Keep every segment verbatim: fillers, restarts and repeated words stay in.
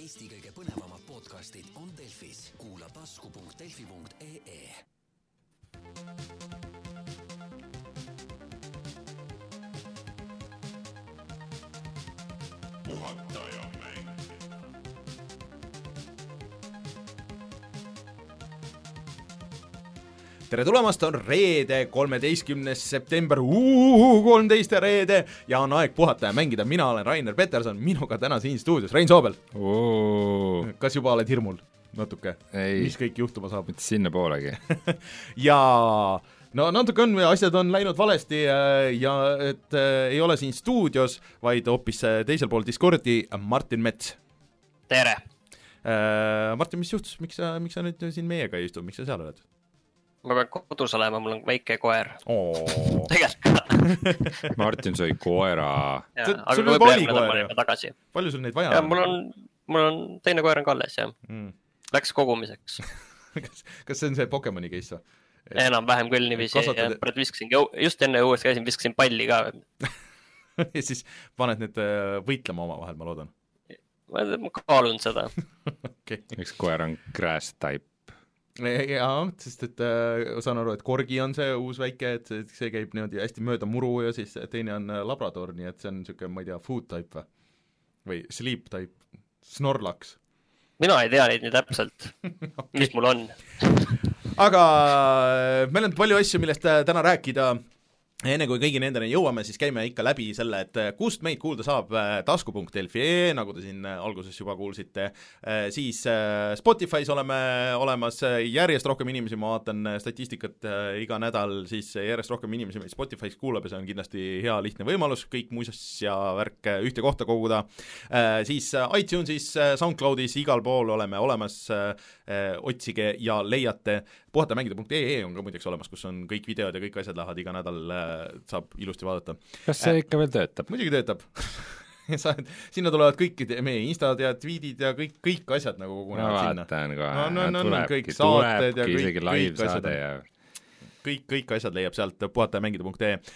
Eesti kõige põnevamad podcastid on Delfis. Kuula tasku punkt delfi punkt ee. Puhataja mäng. Tere tulemast, on reede, kolmeteistkümnes september, uhu, kolmteist reede ja on aeg puhata ja mängida. Mina olen Rainer Peterson, minuga täna siin stuudios Rein Soobel. Oo. Kas juba oled hirmul natuke? Ei. Mis kõik juhtuma saab? Mitte sinna poolegi. Ja no natuke on, asjad on läinud valesti ja et äh, ei ole siin stuudios, vaid hoopis teisel pool Discordi Martin Mets. Tere! Äh, Martin, mis juhtus? Miks sa, miks sa nüüd siin meiega ei istu? Miks sa seal oled? Ma pean kodus olema, mul on väike koer. Oh. Tegelikult. Martin sõi koera. Ja, sul aga juba kui oli koer, tagasi. Palju sul neid vaja ja, on? Mul on, mul on teine koer on Kalles, jah. Mm. Läks kogumiseks. kas, kas see on see Pokemoni case? Enam vähem küll niiviisi. Kasvatad... Ja viskasin, just enne õues käisin, viskasin palli ka. Ja siis paned need võitlema oma vahel, ma loodan. Ma kaalun seda. Okay. Üks koer on grass type. Jaa, sest et äh, saan aru, et korgi on see uus väike, et see, see käib niimoodi hästi mööda muru ja siis teine on labrador, nii et see on niisugune, ma ei tea, food type või, või sleep type, Snorlax. Mina ei tea neid nii täpselt, okay. Mis mul on. Aga meil on palju asju, millest täna rääkida. Enne kui kõigi nendeni jõuame, siis käime ikka läbi selle, et kust meid kuulda saab tasku punkt delfi punkt ee, nagu te siin alguses juba kuulsite, siis Spotify's oleme olemas, järjest rohkem inimesi, ma vaatan statistikat iga nädal, siis järjest rohkem inimesi meid Spotify's kuulab ja see on kindlasti hea lihtne võimalus, kõik muisas ja värk ühte kohta koguda. Siis iTunesis, SoundCloudis, igal pool oleme olemas, otsige ja leiate. puhatamängida punkt ee on ka muideks olemas, kus on kõik videod ja kõik asjad lähevad iga nädal, saab ilusti vaadata. Kas see ikka veel töötab? Muidugi töötab. Sinna tulevad kõik meie instad ja tweetid ja kõik, kõik asjad nagu kogunevad no, sinna. Vaatan kohe, no, no, no, tulebki, kõik saated ja kõik, isegi live saade ja kõik, kõik asjad leiab sealt puhatamängida punkt ee.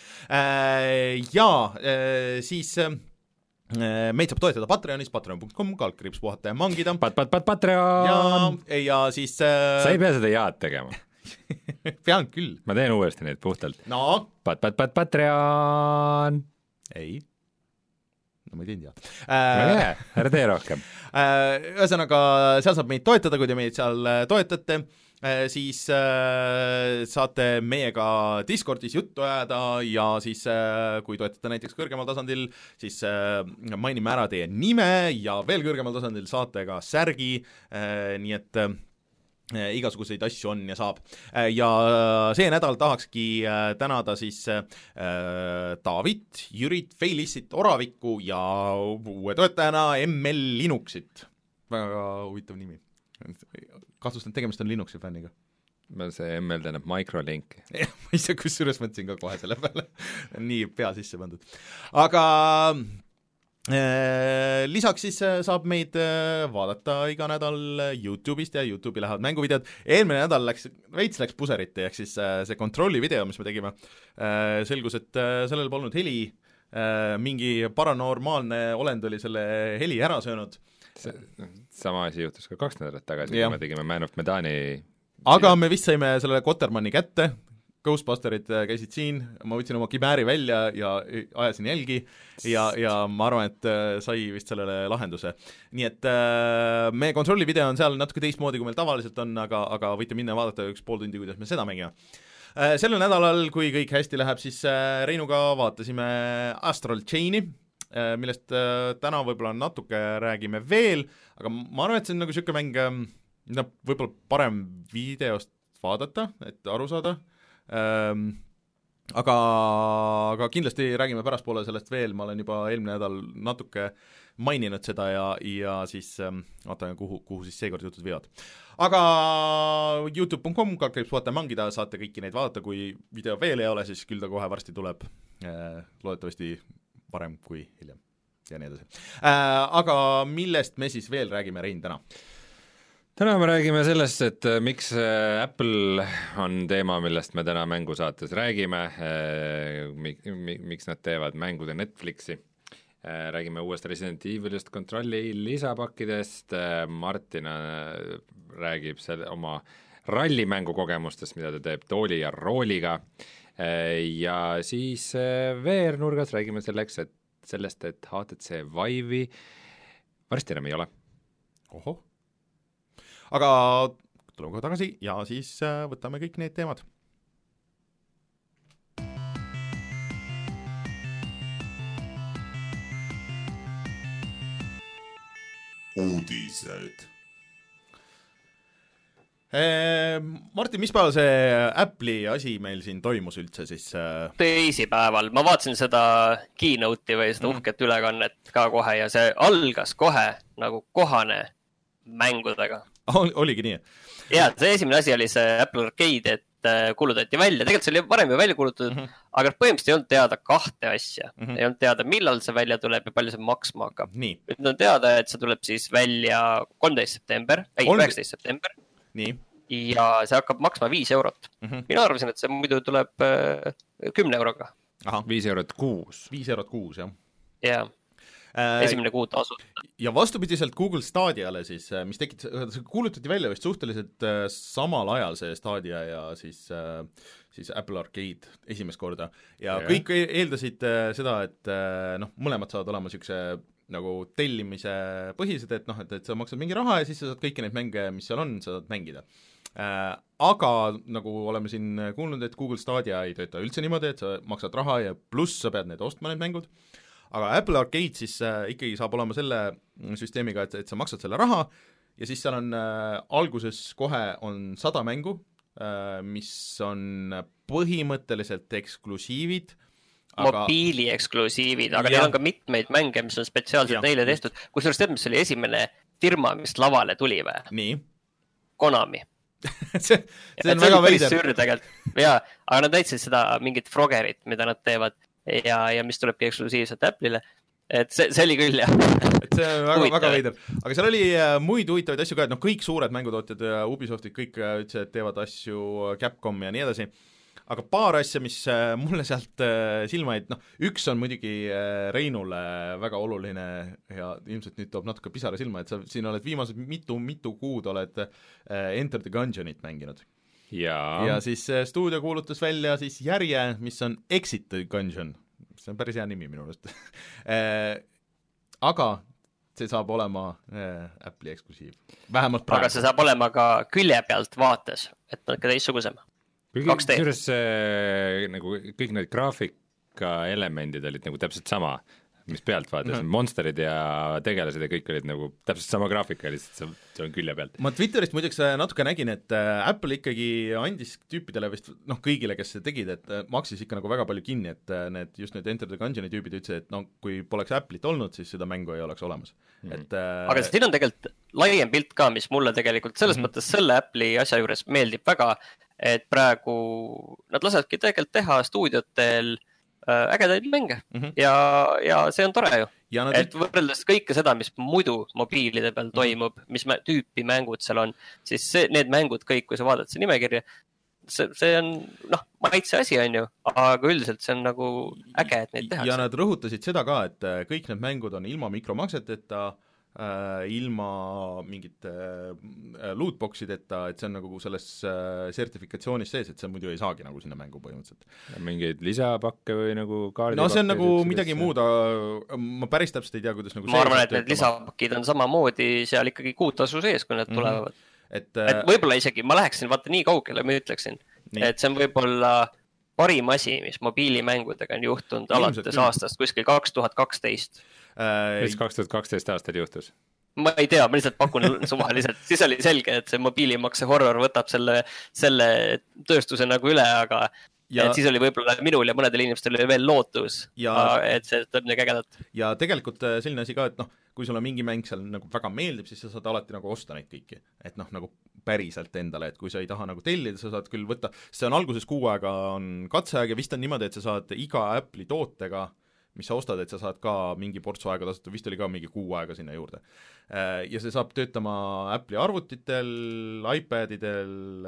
Ja siis meid saab toetada Patreonis, patreon punkt com, kaldkriips puhata ja mangida. Pat, pat, pat, Patreon! Ja, ja siis... Äh... Sa ei pea seda jaad tegema. Pean küll. Ma teen uuesti neid puhtalt. No? Pat, pat, pat, Patreon! Ei. No ma ei teinud jaad. Äh... Ära tee rohkem. Ühesõnaga, seal saab meid toetada, kui te meid seal toetate. Siis äh, saate meiega Discordis juttu ajada ja siis äh, kui toetate näiteks kõrgemal tasandil, siis äh, mainime ära teie nime ja veel kõrgemal tasandil saate ka särgi, äh, nii et äh, igasuguseid asju on ja saab. Äh, ja see nädal tahakski äh, tänada siis äh, David, Jürit, Feilissit, Oravikku ja uue toetajana M L Linuxit. Väga huvitav nimi. Kahtlustan, tegemist on Linuxi fänniga. See M L tähendab microlink. Ma ei saa, kus juures mõtlesin ka kohe selle peale. Nii pea sisse pandud. Aga äh, lisaks siis saab meid vaadata iga nädal YouTube'ist ja YouTube'i lähevad mänguvideod. Eelmine nädal läks, veits läks puseriti, ehk siis äh, see kontrolli video, mis me tegime, äh, selgus, et äh, sellel polnud heli. Äh, mingi paranormaalne olend oli selle heli ära söönud. Sama asi juhtus ka kaks nädalat tagasi, ja. kui me tegime Man of Medani. Aga me vist saime selle Kotermanni kätte, Ghostbusterid käisid siin, ma võtsin oma kibääri välja ja ajasin jälgi ja, ja ma arvan, et sai vist sellele lahenduse. Nii et äh, meie kontrolli video on seal natuke teistmoodi, kui meil tavaliselt on, aga, aga võite minna vaadata üks pool tundi, kuidas me seda mängime. Äh, sellel nädalal, kui kõik hästi läheb, siis äh, Reinuga vaatasime Astral Chaini, millest täna võib-olla natuke räägime veel, aga ma arvan, et see on nagu siuke mäng, no, võib-olla parem videost vaadata, et aru saada, ähm, aga, aga kindlasti räägime pärastpoole sellest veel, ma olen juba eelmine nädal natuke maininud seda ja, ja siis ähm, vaatame, kuhu, kuhu siis seekord jutud viivad. Aga youtube punkt com, kaldkriips puhata mangida, saate kõiki neid vaadata, kui video veel ei ole, siis küll ta kohe varsti tuleb, äh, loodetavasti parem kui hiljem ja nii edasi. Äh, aga millest me siis veel räägime, Rein, täna? Täna me räägime sellest, et miks Apple on teema, millest me täna mängusaates räägime, miks nad teevad mängude Netflixi räägime uuest Resident Evilist, kontrolli lisapakkidest, Martin räägib selle oma rallimängu kogemustest, mida ta teeb tooli ja rooliga, ja siis veernurgas räägime selleks, et sellest, et H T C Vive'i varsti enam ei ole. Oho. Aga tuleme kohe tagasi ja siis võtame kõik need teemad. Uudised. Martin, mis päeval see Apple'i asi meil siin toimus üldse siis? Teisipäeval. Ma vaatasin seda keynote'i või seda uhket ülekannet ka kohe ja see algas kohe nagu kohane mängudega. Oligi nii? Jaa, see esimene asi oli see Apple Arcade, et kuulutati välja. Tegelikult see oli varem ju välja kuulutatud, mm -hmm. aga põhimõtteliselt ei olnud teada kahte asja. Mm -hmm. Ei olnud teada, millal see välja tuleb ja palju see maksma hakkab. Nüüd on teada, et see tuleb siis välja kolmteist september, ei, üheksateist september. Nii. Ja see hakkab maksma viis eurot. Mm -hmm. Mina arvasin, et see muidu tuleb kümne euroga. Aha, viis eurot kuus. Viis eurot kuus, jah. Jaa. Esimene kuu tasuta. Ja vastupidiselt Google Stadiale siis, mis tekit, see kuulutati välja vist suhteliselt samal ajal see Stadia ja siis, siis Apple Arcade esimest korda ja yeah. kõik eeldasid seda, et noh, mõlemad saavad olema niisuguse nagu tellimise põhised, et noh, et, et sa maksad mingi raha ja siis sa saad kõiki neid mänge, mis seal on, sa saad mängida. Aga nagu oleme siin kuulnud, et Google Stadia ei tööta üldse niimoodi, et sa maksad raha ja pluss sa pead need ostma need mängud. Aga Apple Arcade siis äh, ikkagi saab olema selle süsteemiga, et, et sa maksad selle raha ja siis seal on äh, alguses kohe on sada mängu, äh, mis on põhimõtteliselt eksklusiivid. Aga... mobiili eksklusiivid, aga ja. Neil on ka mitmeid mänge, mis on spetsiaalselt ja. Neile tehtud. Kusjuures tead, mis oli esimene firma, mis lavale tuli või? Nii. Konami. see, see on väga veider. Sür tegelikult. Jaa, aga nad näitasid seda mingit Froggerit, mida nad teevad. Ja, ja mis tulebki eksklusiivselt Apple'ile, et see, see oli küll jah. Et see on väga, väga veider, aga seal oli muid huvitavaid asju ka, et noh, kõik suured mängutootjad ja Ubisoftid kõik ütlesid, et teevad asju Capcom ja nii edasi, aga paar asja, mis mulle sealt silma jäid, noh, üks on muidugi Reinule väga oluline ja ilmselt nüüd toob natuke pisara silma, et sa siin oled viimased mitu, mitu kuud oled Enter the Gungeonit mänginud. Ja. ja siis stuudio kuulutas välja siis järje, mis on Exit the Gungeon, see on päris hea nimi minu arust aga see saab olema Apple'i eksklusiiv, vähemalt praegu. Aga see saab olema ka külje pealt vaates, et on ka teistsugusem. Kusjuures nagu kõik need graafika elemendid olid nagu täpselt sama, mis pealt vaatas, mm -hmm. monsterid ja tegelased ja kõik olid nagu täpselt sama graafika, lihtsalt see on külje pealt. Ma Twitterist muideks natuke nägin, et Apple ikkagi andis tüüpidele vist, noh kõigile, kes see tegid, et maksis ikka nagu väga palju kinni, et need, just need Enter the Gungeoni tüübid ütlesid, et no kui poleks Apple'it olnud, siis seda mängu ei oleks olemas. Mm -hmm. et, aga siin on tegelikult laiem pilt ka, mis mulle tegelikult selles mm -hmm. mõttes selle Apple'i asja juures meeldib väga, et praegu nad lasevadki tegelikult teha stuudiotel ägedaid mänge mm -hmm. ja, ja see on tore ju, nad... et võrreldes kõike seda, mis muidu mobiilide peal toimub, mis tüüpi mängud seal on, siis see, need mängud kõik, kui sa vaatad see nimekirja, see, see on noh, maitse asi on ju, aga üldiselt see on nagu äge, et neid tehakse. Ja nad rõhutasid seda ka, et kõik need mängud on ilma mikromakseteta, äh, ilma mingite äh, lootboxideta, et see on nagu selles äh, sertifikatsioonis sees, et see muidu ei saagi nagu sinna mängu põhimõtteliselt. Mingeid lisapakke või nagu kaardipakke? No see on nagu midagi muud, ma päris täpselt ei tea, kuidas nagu ma arvan, et need lisapakid on samamoodi seal ikkagi kuutasu sees, kui need mm -hmm. tulevad. Et, et võib-olla isegi, ma läheksin vaata nii kaugele, ma ütleksin, nii. Et see on võib-olla parim asi, mis mobiilimängudega on juhtunud alates aastast kuskil kaks tuhat kaksteist. Mis kaks tuhat kaksteist aastal juhtus? Ma ei tea, ma lihtsalt pakun suvaliselt. Siis oli selge, et see mobiilimakse horror võtab selle, selle tööstuse nagu üle, aga ja, et siis oli võib-olla minul ja mõnedel inimestel oli veel lootus, ja, et see tuleb midagi ägedat. Ja tegelikult selline asi ka, et noh, kui sulle mingi mäng seal nagu väga meeldib, siis sa saad alati nagu osta neid kõiki. Et noh, nagu päriselt endale, et kui sa ei taha nagu tellida, sa saad küll võtta, see on alguses kuu aega on katseaeg ja vist on niimoodi, et sa saad iga Apple'i tootega, mis sa ostad, et sa saad ka mingi portsu aega tasuta, vist oli ka mingi kuu aega sinna juurde. Ja see saab töötama Apple'i arvutitel, iPadidel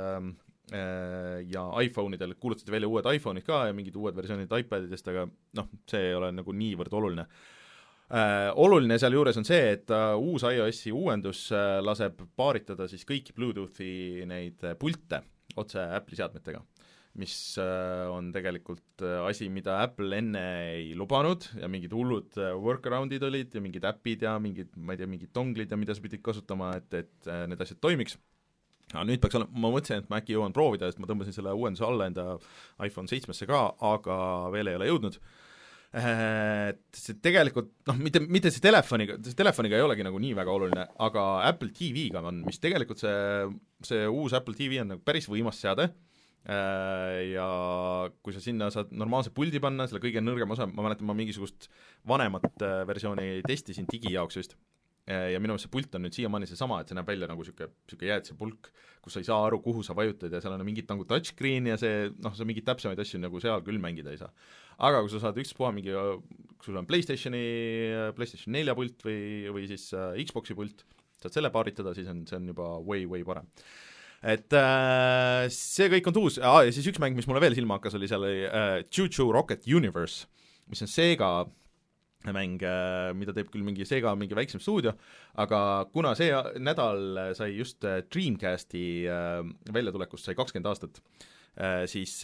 ja iPhone'idel, kuulutati välja uued iPhone'id ka ja mingid uued versioonid iPadidest, aga noh, see ei ole nagu niivõrd oluline. Äh, oluline sealjuures on see, et uh, uus iOS-i uuendus uh, laseb paaritada siis kõiki Bluetoothi neid pulte otse Apple'i seadmetega, mis uh, on tegelikult uh, asi, mida Apple enne ei lubanud ja mingid hullud uh, workaround'id olid ja mingid äpid ja mingid, ma ei tea, mingid donglid ja mida sa pidid kasutama, et, et uh, need asjad toimiks. No, nüüd peaks olema, ma mõtlesin, et ma äkki jõuan proovida, sest ma tõmbasin selle uuenduse alla enda iPhone seitsmesse ka, aga veel ei ole jõudnud. Et see tegelikult, noh, mitte, mitte see telefoniga, see telefoniga ei olegi nagu nii väga oluline, aga Apple T V-ga on, mis tegelikult see, see uus Apple T V on nagu päris võimas seade ja kui sa sinna saad normaalse puldi panna, selle kõige nõrgem osa, ma mäletan, ma mingisugust vanemat versiooni testisin digi jaoks just, ja minu meelest see pult on nüüd siiamaani seesama, et see näeb välja nagu siuke, siuke jäätise pulk, kus sa ei saa aru, kuhu sa vajutad ja seal on mingit nagu touchscreen ja see, noh, sa mingit täpsemaid asju nagu seal küll mängida ei saa. Aga kui sa saad ükspuha mingi, kui sul on PlayStationi, PlayStation nelja pult või, või siis uh, Xboxi pult, saad selle paaritada, siis on, see on juba way, way parem. Et äh, see kõik on tuus, ah, ja siis üks mäng, mis mulle veel silma hakkas, oli seal äh, Choo Choo Rocket Universe, mis on Sega mäng, mida teeb küll mingi Sega, mingi väiksem stuudio, aga kuna see nädal sai just Dreamcasti väljatulekust sai kakskümmend aastat, siis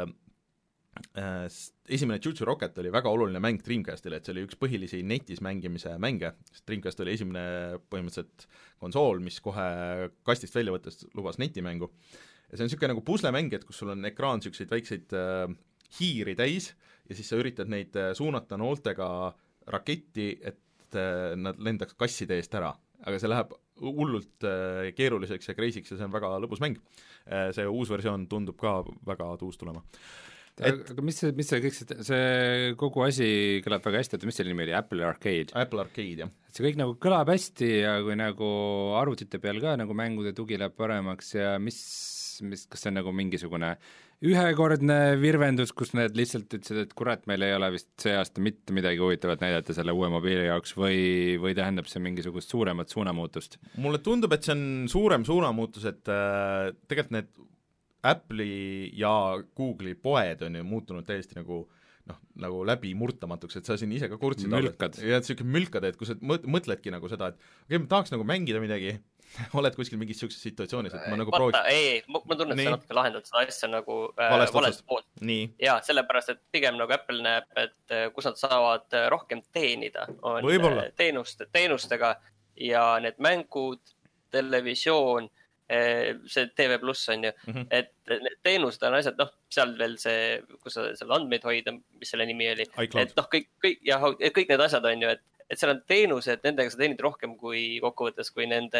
esimene Choo Choo Rocket oli väga oluline mäng Dreamcastile, et see oli üks põhilisi netis mängimise mänge, sest Dreamcast oli esimene põhimõtteliselt konsool, mis kohe kastist välja võttes lubas netimängu. Ja see on niisugune nagu puslemäng, et kus sul on ekraan niisuguseid väikseid hiiri täis ja siis sa üritad neid suunata nooltega raketti, et nad lendaks kasside eest ära, aga see läheb hullult keeruliseks ja kreisiks ja see on väga lõbus mäng. See uus versioon tundub ka väga tuus tulema. Et, aga mis see, mis see kõik see, see kogu asi kõlab väga hästi, et mis selle nimi oli, Apple Arcade? Apple Arcade, jah. See kõik nagu kõlab hästi ja kui nagu arvutite peal ka nagu mängude tugi läheb paremaks ja mis, mis, kas see on nagu mingisugune ühekordne virvendus, kus need lihtsalt ütlesid, et kurat, meil ei ole vist see aasta mitte midagi huvitavat näidata selle uue mobiili jaoks või, või tähendab see mingisugust suuremat suunamuutust? Mulle tundub, et see on suurem suunamuutus, et äh, tegelikult need Apple'i ja Google'i poed on ju muutunud täiesti nagu noh, nagu läbi murtamatuks, et sa siin ise ka kurtsid mülkad. Ja et niisugune mülkad, et kui sa mõtledki nagu seda, et okei, ma tahaks nagu mängida midagi, oled kuskil mingis sellises situatsioonis, et ma nagu Vaata, prooviks... ei, ma, ma tunnen, et sa natuke lahendad seda asja nagu äh, valest poolt. Jaa, sellepärast, et pigem nagu Apple näeb, et kus nad saavad rohkem teenida, on Võibolla. teenust, teenustega ja need mängud, televisioon, see T V Plus on ju, mm-hmm. et need teenused on asjad, noh, seal veel see, kus sa seal andmeid hoida, mis selle nimi oli, iCloud. Et noh, kõik, kõik, ja, kõik need asjad on ju, et et seal on teenused, nendega sa teenid rohkem kui kokkuvõttes, kui nende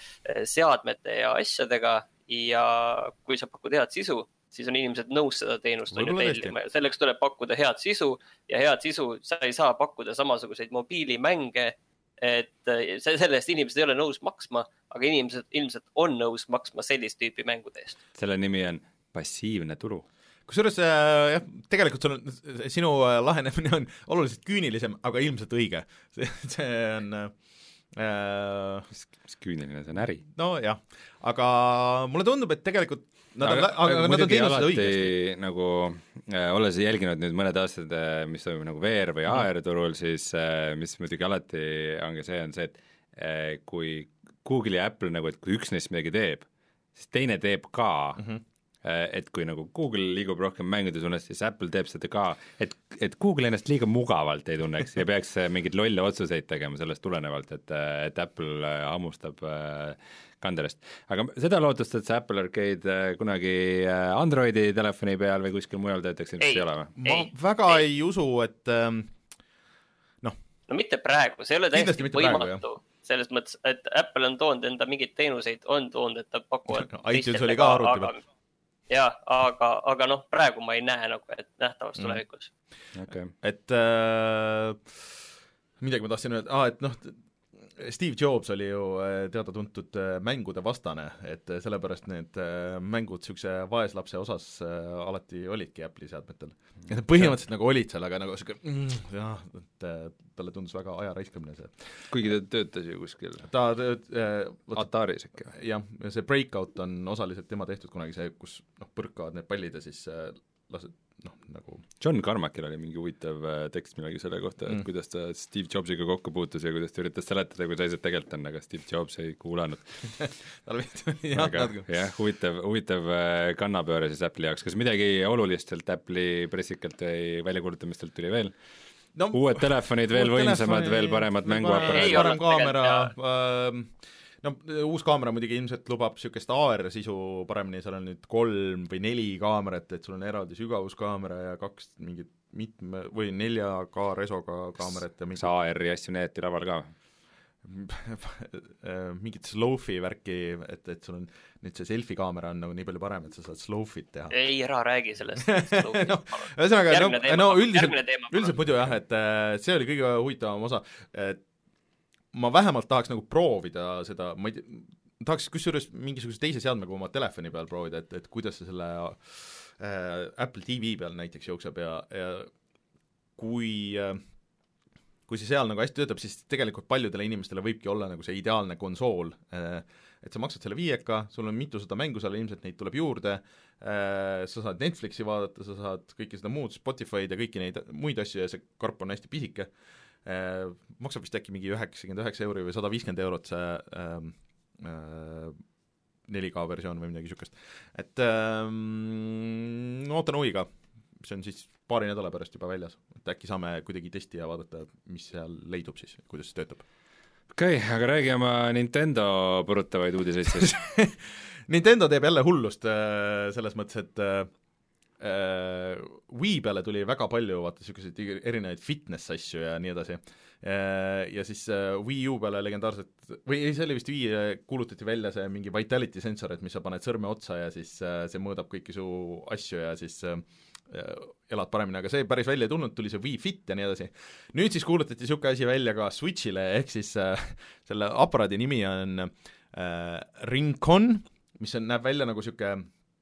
seadmete ja asjadega ja kui sa pakud head sisu, siis on inimesed nõus seda teenust on ju tellima ja selleks tuleb pakkuda head sisu ja head sisu, sa ei saa pakkuda samasuguseid mobiilimänge, et selle eest inimesed ei ole nõus maksma, aga inimesed ilmselt on nõus maksma sellist tüüpi mängude eest. Selle nimi on passiivne turu. Kusjuures jah, tegelikult sul on, sinu lahenemine on oluliselt küünilisem, aga ilmselt õige. See, see on... Äh, mis, mis küüniline, see on äri? No jah, aga mulle tundub, et tegelikult nad aga, on, aga, aga nad on teinud seda õigesti. Nagu, äh, olles jälginud nüüd mõned aastad, mis toimub nagu V R või A R-turul, siis äh, mis muidugi alati on ka see, on see, et äh, kui Google ja Apple nagu, et kui üks neist midagi teeb, siis teine teeb ka mm-hmm. et kui nagu Google liigub rohkem mängude suunas, siis Apple teeb seda ka, et, et Google ennast liiga mugavalt ei tunneks ja peaks mingeid lolle otsuseid tegema sellest tulenevalt, et, et Apple hammustab kanderest. Aga seda lootust, et see Apple Arcade kunagi Androidi telefoni peal või kuskil mujal töötaks, ei, ei ole või? Ma ei, väga ei, ei usu, et noh. No mitte praegu, see ei ole täiesti võimatu. Selles mõttes, et Apple on toonud enda mingeid teenuseid, on toonud, et ta pakuvad no, iTunes oli ka arvuti peal. Jaa, aga, aga noh, praegu ma ei näe nagu, et nähtavast mm. tulevikus. Okay. Et äh, midagi ma tahtsin öelda, ah, et noh, Steve Jobs oli ju teada-tuntud mängude vastane, et sellepärast need mängud niisuguse vaeslapse osas alati olidki Apple'i seadmetel. Ja põhimõtteliselt ja. Nagu olid seal, aga nagu siuke, mm, jah, et talle tundus väga aja raiskamine see. Kuigi ta töötas ju kuskil. Ta tööt, äh, Ataris äkki. Jah, see Breakout on osaliselt tema tehtud kunagi see, kus noh, põrkavad need pallid ja siis äh, lased noh, nagu John Carmackil oli mingi huvitav tekst millega selle kohta, et mm. kuidas ta Steve Jobsiga kokku puutus ja kuidas ta üritas seletada, kuidas asjad tegelikult on, aga Steve Jobs ei kuulanud. aga jah, huvitav, huvitav kannapööre siis Apple'i jaoks. Kas midagi olulistelt Apple'i pressikalt või väljakuulutamistelt tuli veel? No, uued telefonid, veel võimsamad, veel paremad mänguaparaadid. Parem kaamera, äh, no uus kaamera muidugi ilmselt lubab niisugust A R-sisu paremini, seal on nüüd kolm või neli kaamerat, et sul on eraldi sügavuskaamera ja kaks mingit mitme või nelja K resoga kaamerat ja mingit... A R-i asju näeti laval ka? mingit slow-fi värki, et, et sul on nüüd see selfie kaamera on nagu nii palju parem, et sa saad slow-fit teha. Ei, ära räägi sellest no, ühesõnaga, no, no üldiselt, üldiselt muidu jah, et see oli kõige huvitavam osa, et ma vähemalt tahaks nagu proovida seda, ma ei tea, tahaks kusjuures mingisuguse teise seadmega oma telefoni peal proovida, et, et kuidas see selle äh, Apple T V peal näiteks jookseb ja, ja kui äh, kui see seal nagu hästi töötab, siis tegelikult paljudele inimestele võibki olla nagu see ideaalne konsool, et sa maksad selle viieka, sul on mitusada mängu seal, ilmselt neid tuleb juurde, sa saad Netflixi vaadata, sa saad kõike seda muud, Spotify'd ja kõiki neid muid asju ja see karp on hästi pisike, maksab vist äkki mingi üheksakümmend üheksa euri või sada viiskümmend eurot see äh, äh, neli K versioon või midagi niisugust. Et ähm, ootan huviga, see on siis paari nädala pärast juba väljas, et äkki saame kuidagi testi ja vaadata, mis seal leidub siis, kuidas see töötab. Okei okay,, aga räägi oma Nintendo purutavaid uudiseid siis. Nintendo teeb jälle hullust selles mõttes, et äh, Wii peale tuli väga palju vaata niisuguseid erinevaid fitness asju ja nii edasi. Ja siis äh, Wii U peale legendaarselt, või ei, see oli vist Wii, kuulutati välja see mingi vitality sensor, et mis sa paned sõrme otsa ja siis äh, see mõõdab kõiki su asju ja siis äh, elad paremini, aga see päris välja ei tulnud, tuli see Wii Fit ja nii edasi. Nüüd siis kuulutati niisugune asi välja ka Switchile, ehk siis äh, selle aparaadi nimi on äh, Ringcon, mis on, näeb välja nagu niisugune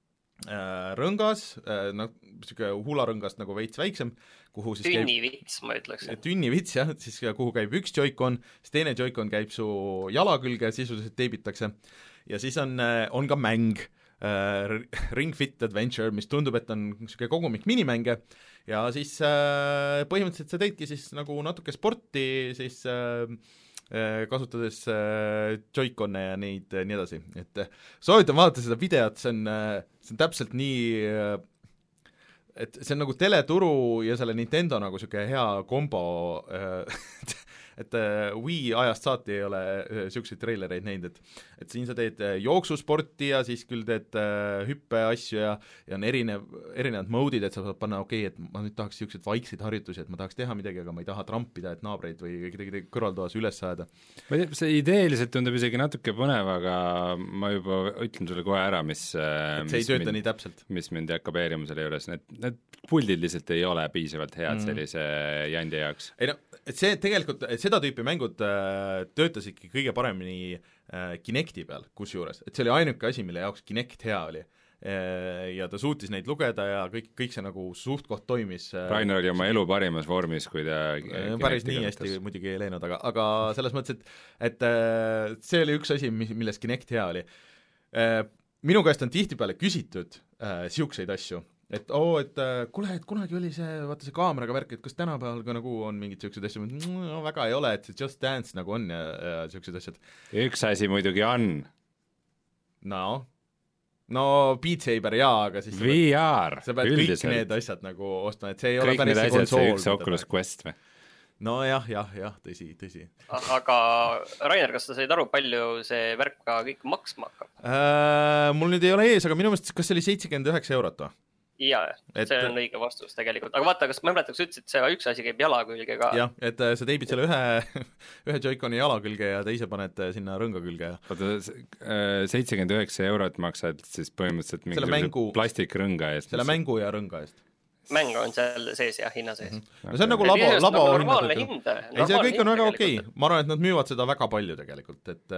äh, rõngas, äh, no niisugune hularõngast nagu veits väiksem, kuhu siis tünnivits, ma ütleks. Tünnivits, jah, siis kuhu käib üks Joy-Con, siis teine Joy-Con käib su jala külge, sisuliselt teibitakse, ja siis on, on ka mäng, Uh, Ring Fit Adventure, mis tundub, et on niisugune kogumik minimänge ja siis uh, põhimõtteliselt sa teedki siis nagu natuke sporti siis uh, uh, kasutades uh, Joy-Con'e ja neid uh, nii edasi, et uh, soovitan vaadata seda videot, see on, uh, see on täpselt nii uh, et see on nagu teleturu ja selle Nintendo nagu niisugune hea kombo uh, et uh, Wii ajast saati ei ole niisuguseid uh, treilereid näinud, et et siin sa teed uh, jooksusporti ja siis küll teed uh, hüppeasju ja, ja on erinev, erinevad mode'id, et sa saad panna, okei okay,, et ma nüüd tahaks niisuguseid vaikseid harjutusi, et ma tahaks teha midagi, aga ma ei taha trampida, et naabreid või kedagi kõrvaltoas üles ajada. ma ei tea, see ideeliselt tundub isegi natuke põnev, aga ma juba ütlen sulle kohe ära, mis et see ei tööta mind, nii täpselt. Mis mind hakkab eerima selle juures, need, need puldid lihtsalt ei ole piisavalt head mm. sellise jandi jaoks. Ei no, et see tegelikult, et seda tüüpi mängud äh, töötasidki kõige paremini äh, Kinecti peal, kusjuures, et see oli ainuke asi, mille jaoks Kinect hea oli äh,. Ja ta suutis neid lugeda ja kõik, kõik see nagu suht-koht toimis äh,. Rainer oli oma elu parimas vormis, kui ta äh, päris nii hästi muidugi ei läinud, aga, aga selles mõttes, et et äh, see oli üks asi, milles Kinect hea oli äh,. Minu käest on tihtipeale küsitud äh, siukseid asju, et oo, et äh, kuule, et kunagi oli see, vaata see kaameraga värk, et kas tänapäeval ka nagu on mingid siuksed asju, no väga ei ole, et see Just Dance nagu on ja, ja siuksed asjad. Üks asi muidugi on. No, no Beat Saber jaa, aga siis V R, sa pead üldiselt. Kõik need asjad nagu ostma, et see ei kõik ole päris see konsool. Kõik need asjad, see üks Oculus Quest või? No jah, jah, jah, tõsi, tõsi. Aga Rainer, kas sa said aru, palju see värk ka kõik maksma hakkab? Äh, mul nüüd ei ole ees, aga minu meelest, kas see oli seitsekümmend üheksa eurot või? Jaa, et... see on õige vastus tegelikult. Aga vaata, kas ma mäletan, kas sa ütlesid, et see üks asi käib jala külge ka? Jah, et sa teibid selle ühe, ühe Joy-Coni jala külge ja teise paned sinna rõnga külge. Oota, seitsekümmend üheksa eurot maksad siis põhimõtteliselt mingisuguse mängu... plastikrõnga eest. Selle mängu ja rõnga eest. Mäng on seal sees jah, hinna sees. Mm -hmm. No see on nagu labo, labo nagu normaalne hind. Ei, see kõik on väga okei. Okay. Ma arvan, et nad müüvad seda väga palju tegelikult, et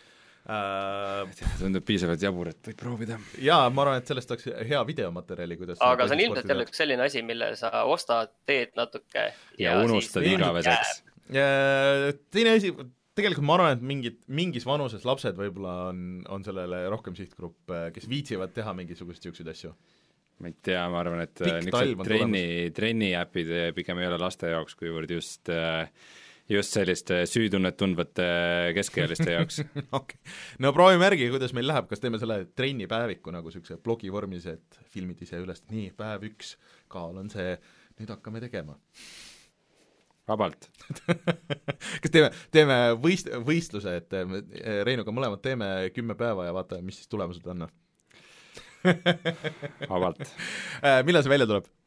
Uh, tundub piisavalt jabur, et võid proovida. Jaa, ma arvan, et sellest oleks hea videomateriali, kuidas aga see on ilmselt jälle üks selline asi, mille sa ostad, teed natuke ja, ja unustad igaveseks. Teine asi, tegelikult ma arvan, et mingid, mingis vanuses lapsed võib-olla on, on sellele rohkem sihtgrupp, kes viitsivad teha mingisugust siukseid asju. ma ei tea, ma arvan, et Pikk talv on trenni, trenni äpid pigem ei ole laste jaoks, kuivõrd just just selliste süütunnet tundvate keskealiste jaoks. Okay. No proovime järgi, kuidas meil läheb, kas teeme selle trennipäeviku nagu niisuguse blogi vormis, et filmid ise üles, nii, päev üks, kaal on see, nüüd hakkame tegema. Vabalt. Kas teeme, teeme võist, võistluse, et Reinuga mõlemad teeme kümme päeva ja vaatame, mis siis tulemused on. Vabalt. Millal see välja tuleb?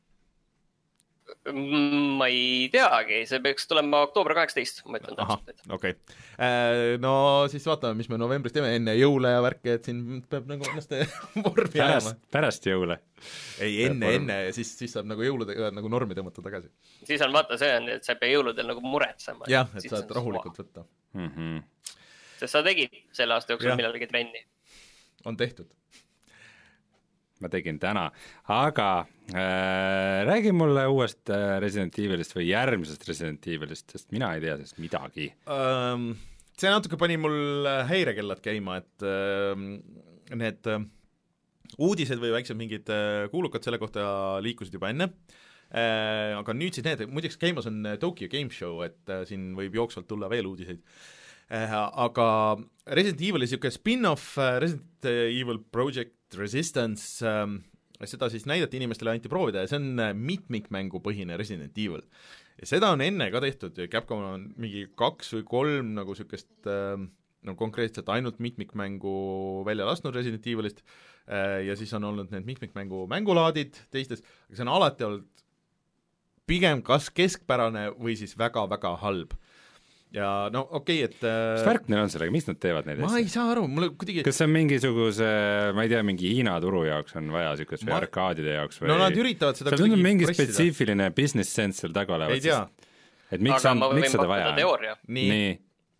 Ma ei teagi, see peaks tulema oktoober kaheksateist, ma ütlen täpselt. Okei. No siis vaatame, mis me novembris teeme, enne jõule ja värke, et siin peab nagu ennast vormi ajama. Pärast jõule. Ei, enne, enne, siis, siis saab nagu jõuludega nagu normi tõmmata tagasi. Siis on vaata see, et sa ei pea jõuludel nagu muretsema. Jah, et saad rahulikult võtta. Mm-hmm. Sest sa tegid selle aasta jooksul millalgi trenni. On tehtud. Ma tegin täna, aga äh, räägi mulle uuest äh, Resident Evilist või järgmisest Resident Evilist, sest mina ei tea sellest midagi. Um, see natuke pani mul häirekellad käima, et uh, need uh, uudised või väiksed mingid uh, kuulukad selle kohta liikusid juba enne, uh, aga nüüd siis need, muideks käimas on Tokyo Game Show, et uh, siin võib jooksvalt tulla veel uudiseid. Uh, aga Resident Evil is niisugune spin-off uh, Resident Evil Project Resistance, ähm, seda siis näidati inimestele anti proovida ja see on mitmikmängu põhine Resident Evil. Ja seda on enne ka tehtud ja Capcom on mingi kaks või kolm nagu niisugust ähm, no konkreetselt ainult mitmikmängu välja lasknud Resident Evilist äh, ja siis on olnud need mitmikmängu mängulaadid teistes, aga see on alati olnud pigem kas keskpärane või siis väga-väga halb. Ja no okei, okay, et mis värk neil on sellega, mis nad teevad neid ma asja? ei saa aru, mulle kuidagi kas see on mingisuguse, ma ei tea, mingi Hiina turu jaoks on vaja niisugust või ma... arkaadide jaoks või no nad üritavad seda seal tundub mingi pressida. Spetsiifiline business sense seal taga olevat, ei tea et miks, on, miks seda vaja teooria. Nii, Nii.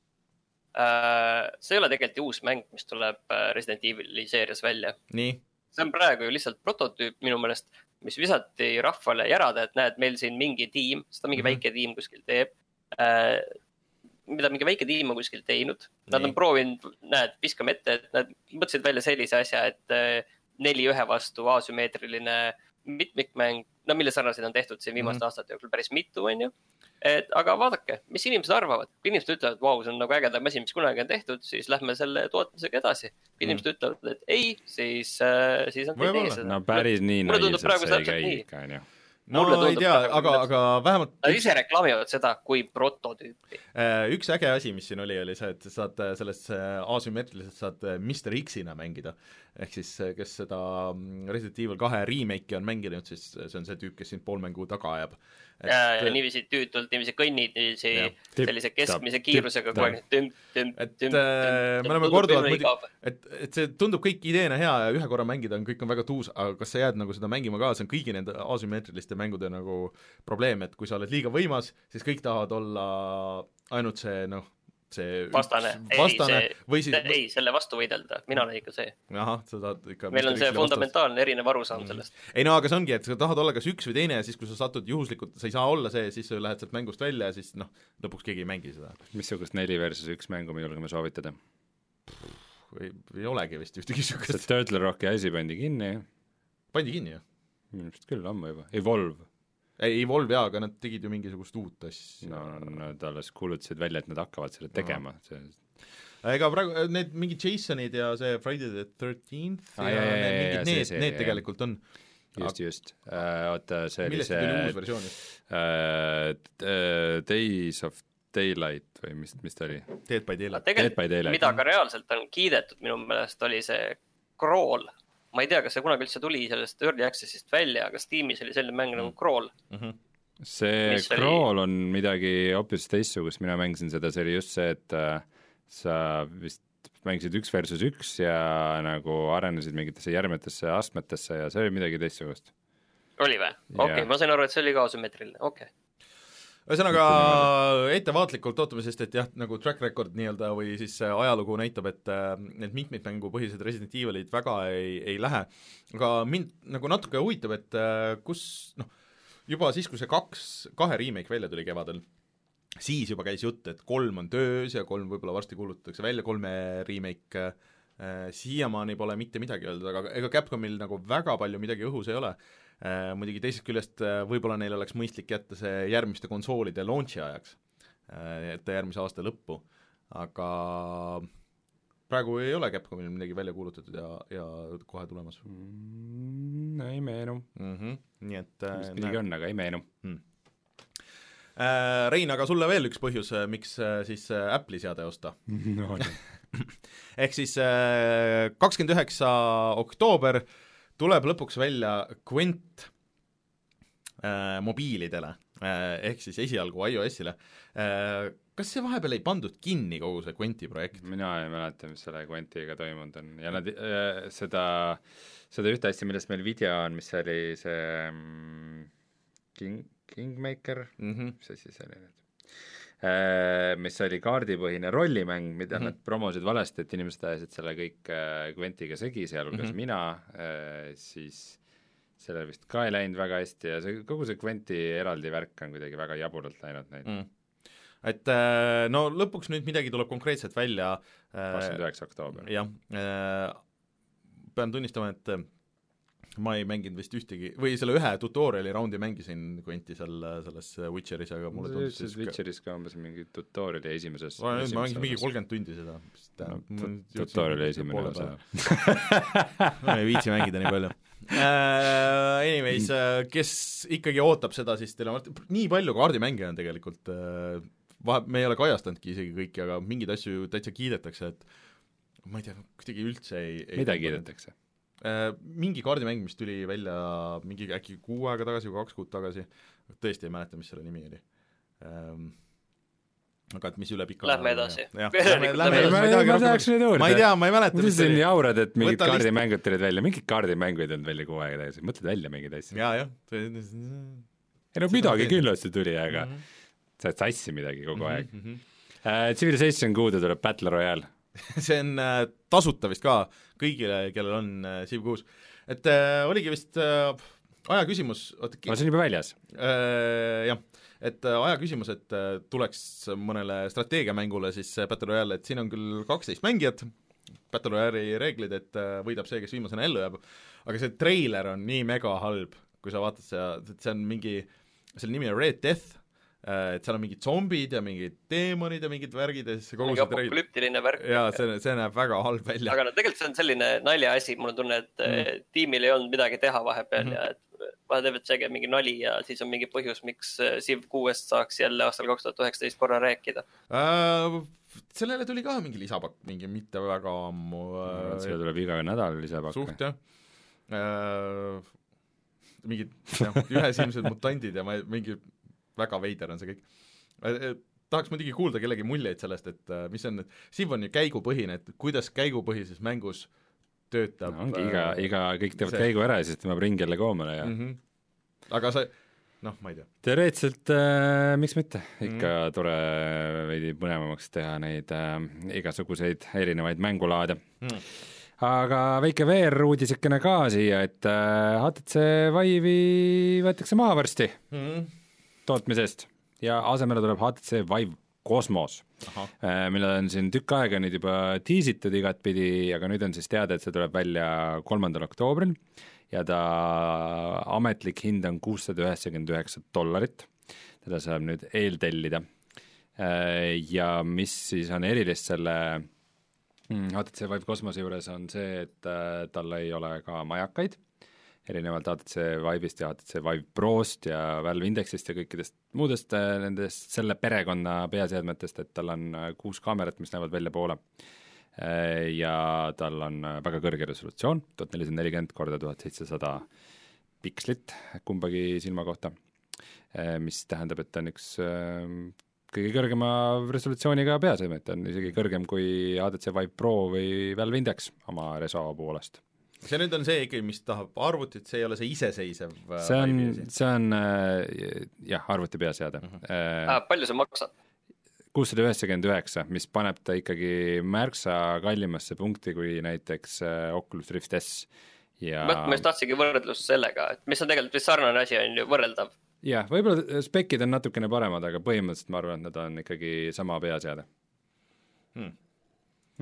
Uh, see ei ole tegelikult uus mäng, mis tuleb Resident Evil seerias välja. Nii. See on praegu ju lihtsalt prototüüp minu meelest, mis visati rahvale järada, et näed, meil siin mingi tiim, seda mingi mm-hmm. väike tiim kuskil teeb uh, mida mingi väike tiim on kuskil teinud. Nad on proovinud, näed, viskame ette, et nad mõtlesid välja sellise asja, et neli ühe vastu asümmeetriline mitmikmäng, no mille sarnaseid on tehtud siin viimaste mm. aastate jooksul päris mitu, on ju. Et, aga vaadake, mis inimesed arvavad. Kui inimesed ütlevad, et vau, see on nagu ägedam asi, mis kunagi on tehtud, siis lähme selle tootmisega edasi. Kui inimesed mm. ütlevad, et ei, siis, siis on teine seda. No päris nii naiivselt see ei käi ikka, on ju. No ei tea, aga, aga vähemalt nad ise reklaamivad seda kui prototüüpi. Üks äge asi, mis siin oli, oli see, et saad sellest asümmetriliselt saad mister X-ina mängida. Ehk siis, kes seda Resident Evil kahe remake'i on mänginud, siis see on see tüüp, kes siin pool mängu taga ajab. Et... Ja, ja niiviisi tüütult, niiviisi kõnnid, niiviisi sellise keskmise kiirusega kogu aeg. Tüm, tüm, et tüm, tüm, me oleme korduvalt muidu, et, et see tundub kõik ideena hea ja ühe korra mängida on, kõik on väga tuus, aga kas sa jääd nagu seda mängima ka, see on kõigi nende asümmeetriliste mängude nagu probleem, et kui sa oled liiga võimas, siis kõik tahavad olla ainult see, noh, see vastane, vastane ei, see, või siis... ei, selle vastu võidelda, mina olen ikka see. Ahah, sa tahad ikka... Meil on see fundamentaalne erinev arusaam mm. sellest. Ei no, aga see ongi, et sa tahad olla kas üks või teine ja siis, kui sa satud juhuslikult, sa ei saa olla see, siis sa lähed sealt mängust välja ja siis noh, lõpuks keegi ei mängi seda. Missugust neli versus üks mängu me julgeme soovitada? Ei, ei olegi vist ühtegi sugust. See Turtle Rocki asi pandi kinni. Pandi kinni, jah? Minu vist küll ammu juba. Evolve. Ei, Evolve jaa, aga nad tegid ju mingisugust uut asja. No, nad alles kuulutasid välja, et nad hakkavad selle tegema. See... Ega praegu need mingid Jasonid ja see Friday the thirteenth ah, ja jah, need, jah, mingid, jah, need, see, see, need jah. tegelikult on. Just, just. Uh, oota, see millest oli see... tuli uus versioon just? Uh, Days of Daylight või mis, mis ta oli? Dead by Daylight. Dead by Daylight. Mida ka reaalselt on kiidetud minu meelest oli see Crawl. Ma ei tea, kas see kunagi üldse tuli sellest Early Accessist välja, aga Steamis oli selline mäng mm. nagu Crawl. Mm-hmm. See mis Crawl oli... on midagi hoopis teistsugust, mina mängisin seda, see oli just see, et äh, sa vist mängisid üks versus üks ja nagu arenesid mingitesse järgmetesse astmetesse ja see oli midagi teistsugust. Oli või? Okei, okay, ma sain aru, et see oli ka asümmetriline, okei okay. Ühesõnaga ettevaatlikult ootame, sest et jah, nagu track record nii-öelda või siis ajalugu näitab, et need mitmikmängu põhised Resident Evilid väga ei, ei lähe, aga mind nagu natuke huvitab, et kus noh, juba siis, kui see kaks, kahe remake välja tuli kevadel, siis juba käis jutt, et kolm on töös ja kolm võib-olla varsti kuulutatakse välja, kolme remake siiamaani pole mitte midagi öeldud, aga ega Capcomil nagu väga palju midagi õhus ei ole. Muidugi teisest küljest võib-olla neil oleks mõistlik jätta see järgmiste konsoolide launchi ajaks, jätta järgmise aasta lõppu, aga praegu ei ole Capcomil midagi välja kuulutatud ja, ja kohe tulemas mm,. ei meenu mm-hmm. Nii et mis midagi on, aga ei meenu mm. Rein, aga sulle veel üks põhjus, miks siis Apple'i seade osta no, ehk siis kakskümmend üheksa oktoober tuleb lõpuks välja Gwent äh, mobiilidele äh,, ehk siis esialgu iOS-ile äh,. Kas see vahepeal ei pandud kinni kogu see Gwenti projekt? Mina ei mäleta, mis selle Gwentiga toimunud on ja nad äh, seda, seda ühte asja, millest meil video on, mis oli see mm, King, Kingmaker mm-hmm., mis asi see oli nüüd? Mis oli kaardipõhine rollimäng, mida mm-hmm. nad promosid valesti, et inimesed ajasid selle kõik Gwentiga segi, sealhulgas mm-hmm. mina, siis sellel vist ka ei läinud väga hästi ja see, kogu see Gwenti eraldi värk on kuidagi väga jaburalt läinud neid mm.. Et no lõpuks nüüd midagi tuleb konkreetselt välja kakskümmend üheksa oktoober. Jah, pean tunnistama, et ma ei mänginud vist ühtegi, või selle ühe tutoriali raundi mängisin Gwenti seal selles Witcheris, aga mulle tundus siis Witcheris ka umbes mingi tutoriali esimeses ma mängisin mingi kolmkümmend tundi seda no, tutoriali esimene osa ma ei viitsi mängida nii palju uh, anyways, uh, kes ikkagi ootab seda, siis teil on nii palju kaardimänge on tegelikult uh, vahe, me ei ole kajastanudki isegi kõiki, aga mingeid asju täitsa kiidetakse, et ma ei tea, kuidagi üldse ei, ei mida kiidetakse? Uh, mingi kaardimäng, mis tuli välja mingi äkki kuu aega tagasi või kaks kuud tagasi, tõesti ei mäleta, mis selle nimi oli um, aga et mis üle pika Lähme edasi Lähme, lähme edasi, ma ei teagi rohkem ma ei tea, ma ei mäleta mis siin jaurad, et mingid kaardimängud tulid välja, mingid kaardimängud on välja kuu aega tagasi, mõtled välja mingid asju jaa, jah ei no midagi kindlasti tuli, aga mm-hmm. sa oled sassi midagi kogu aeg mm-hmm. uh, Civilization kuude tuleb Battle Royale see on äh, tasuta vist ka kõigile, kellel on äh, Civ kuus. Et äh, oligi vist äh, aja küsimus oota, no see on juba väljas äh, jah, et äh, aja küsimus, et äh, tuleks mõnele strateegiamängule siis äh, Battle Royale, et siin on küll kaksteist mängijat, Battle Royale'i reeglid, et äh, võidab see, kes viimasena ellu jääb, aga see treiler on nii mega halb, kui sa vaatad seda, et see on mingi, selle nimi on Red Death, et seal on mingid zombid ja mingid teemonid ja mingid värgid ja siis kogu see apokalüptiline värk. Jaa, see, see näeb väga halb välja. Aga no tegelikult see on selline nalja asi, mul on tunne, et mm. tiimil ei olnud midagi teha vahepeal mm. ja et vahe teeb, et see käib mingi nali ja siis on mingi põhjus, miks Civ kuuest saaks jälle aastal kaks tuhat üheksateist korra rääkida. Äh, sellele tuli ka mingi lisapakk, mingi mitte väga ammu äh, selle tuleb iga nädal lisapakk. Suht, jah äh, mingid jah, ühesilmsed mutandid ja ma, mingi väga veider on see kõik. Tahaks muidugi kuulda kellegi muljeid sellest, et mis on, et Civ on ju käigupõhine, et kuidas käigupõhises mängus töötab no, ongi iga, iga, kõik teevad see... käigu ära ja siis tõmbab ringi jälle koomale ja mm-hmm. aga see, noh, ma ei tea. Teoreetselt äh, miks mitte, ikka mm. tore veidi põnevamaks teha neid äh, igasuguseid erinevaid mängulaade mm. aga väike V R-uudisekene ka siia, et äh, H T C Vive'i võetakse maha varsti mm. tootmisest ja asemele tuleb H T C Vive Cosmos, mille on siin tükk aega nüüd juba tiisitud igatpidi, aga nüüd on siis teada, et see tuleb välja kolmandal oktoobril ja ta ametlik hind on kuussada üheksakümmend üheksa dollarit, teda saab nüüd eeltellida. Ja mis siis on erilist selle H T C Vive Cosmose juures on see, et tal ei ole ka majakaid, erinevalt H T C Vive'ist ja H T C Vive Prost ja Valve Indexist ja kõikidest muudest nendest selle perekonna peaseadmetest, et tal on kuus kaamerat, mis näevad välja poole ja tal on väga kõrge resolutsioon, tuhat nelisada nelikümmend korda tuhat seitsesada pikslit kumbagi silma kohta, mis tähendab, et ta on üks kõige kõrgema resolutsiooniga peaseadmet, on isegi kõrgem kui H T C Vive Pro või Valve Index oma reso poolest. See nüüd on see ikkagi, mis tahab arvutit, see ei ole see iseseisev see on, see on jah, arvuti peaseade uh-huh. äh, palju see maksab? kuussada üheksakümmend üheksa, mis paneb ta ikkagi märksa kallimasse punkti kui näiteks Oculus Rift S ja ma just tahtsigi võrdlust sellega, et mis on tegelikult vist sarnane asi, on ju võrreldav jah, võib-olla spekid on natukene paremad, aga põhimõtteliselt ma arvan, et nad on ikkagi sama peaseade hmm. Mm.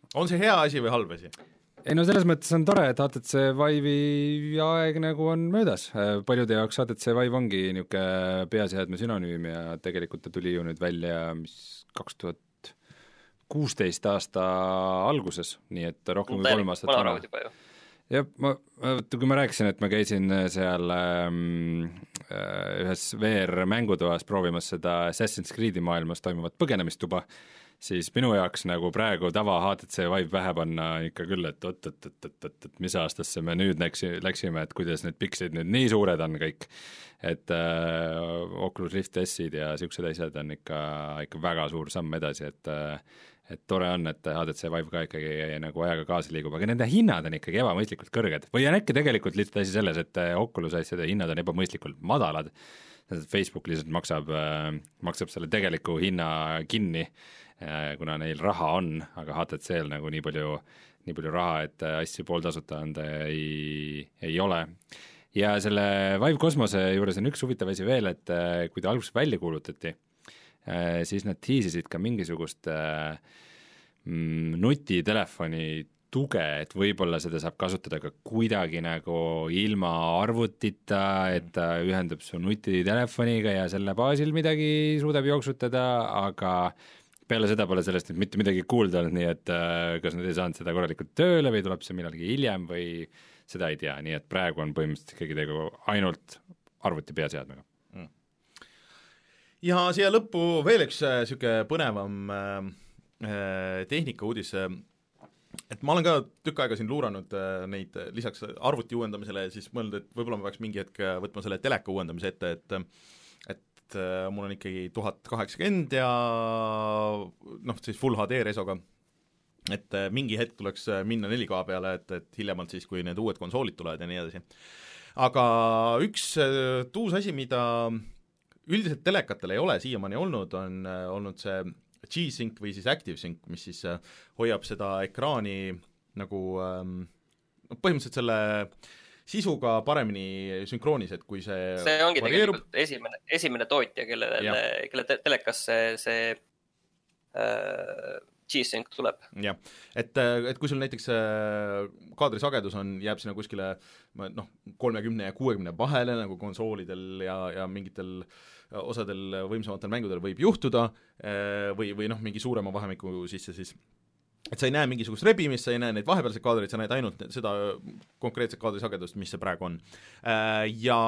on see hea asi või halb asi? ei no selles mõttes on tore, et H T C Vive'i aeg nagu on möödas, paljude jaoks H T C Vive ongi niisugune peaseadme sünonüüm ja tegelikult ta tuli ju nüüd välja mis kaks tuhat kuusteist aasta alguses, nii et rohkem kui kolm aastat vana. jah, ma, kui ma rääkisin, et ma käisin seal ähm, ühes V R-mängutoas proovimas seda Assassin's Creed'i maailmas toimuvat põgenemistuba, siis minu jaoks nagu praegu tava H T C Vive pähe panna ikka küll, et oot, oot, oot, oot, oot, et mis aastasse me nüüd läksi, läksime, et kuidas need pikslid nüüd nii suured on kõik, et äh, Oculus Rift S-id ja niisugused asjad on ikka, ikka väga suur samm edasi, et äh, et tore on, et H T C Vive ka ikkagi nagu ajaga kaasa liigub, aga nende hinnad on ikkagi ebamõistlikult kõrged või on äkki tegelikult lihtsalt asi selles, et Oculus asjade hinnad on ebamõistlikult madalad, Facebook lihtsalt maksab, maksab selle tegeliku hinna kinni, kuna neil raha on, aga H T C-l nagu nii palju, nii palju raha, et asju pooltasuta anda ei, ei ole. Ja selle Vive Cosmose juures on üks huvitav asi veel, et kui ta alguses välja kuulutati, siis nad tiisisid ka mingisugust mm, nutitelefoni tuge, et võib-olla seda saab kasutada ka kuidagi nagu ilma arvutita, et ta ühendab su nutitelefoniga ja selle baasil midagi suudab jooksutada, aga peale seda pole sellest nüüd mitte midagi kuulda olnud, nii et kas nad ei saanud seda korralikult tööle või tuleb see millalgi hiljem või seda ei tea, nii et praegu on põhimõtteliselt ikkagi tegu ainult arvuti peaseadmega. Ja siia lõppu veel üks niisugune põnevam äh, tehnikauudis, et ma olen ka tükk aega siin luuranud äh, neid lisaks arvuti uuendamisele ja siis mõelnud, et võib-olla ma peaks mingi hetk võtma selle teleka uuendamise ette, et et äh, mul on ikkagi tuhat kaheksakümmend ja noh, siis Full H D resoga, et äh, mingi hetk tuleks minna neli K peale, et, et hiljemalt siis, kui need uued konsoolid tulevad ja nii edasi. Aga üks äh, tuus asi, mida üldiselt telekatel ei ole siiamaani olnud, on äh, olnud see G-Sync või siis ActiveSync, mis siis äh, hoiab seda ekraani nagu ähm, põhimõtteliselt selle sisuga paremini sünkroonis, et kui see see ongi varieerub... tegelikult esimene, esimene tootja, kelle, kelle te, telekas see, see äh, G-Sync tuleb. jah, et, et kui sul näiteks kaadrisagedus on, jääb sinna kuskile noh, kolmekümne ja kuuekümne vahele, nagu konsoolidel ja, ja mingitel osadel võimsamatel mängudel võib juhtuda või, või noh, mingi suurema vahemiku sisse siis, et sa ei näe mingisugust rebimist, sa ei näe neid vahepealseid kaadreid, sa näed ainult seda konkreetset kaadrisagedust, mis see praegu on. Ja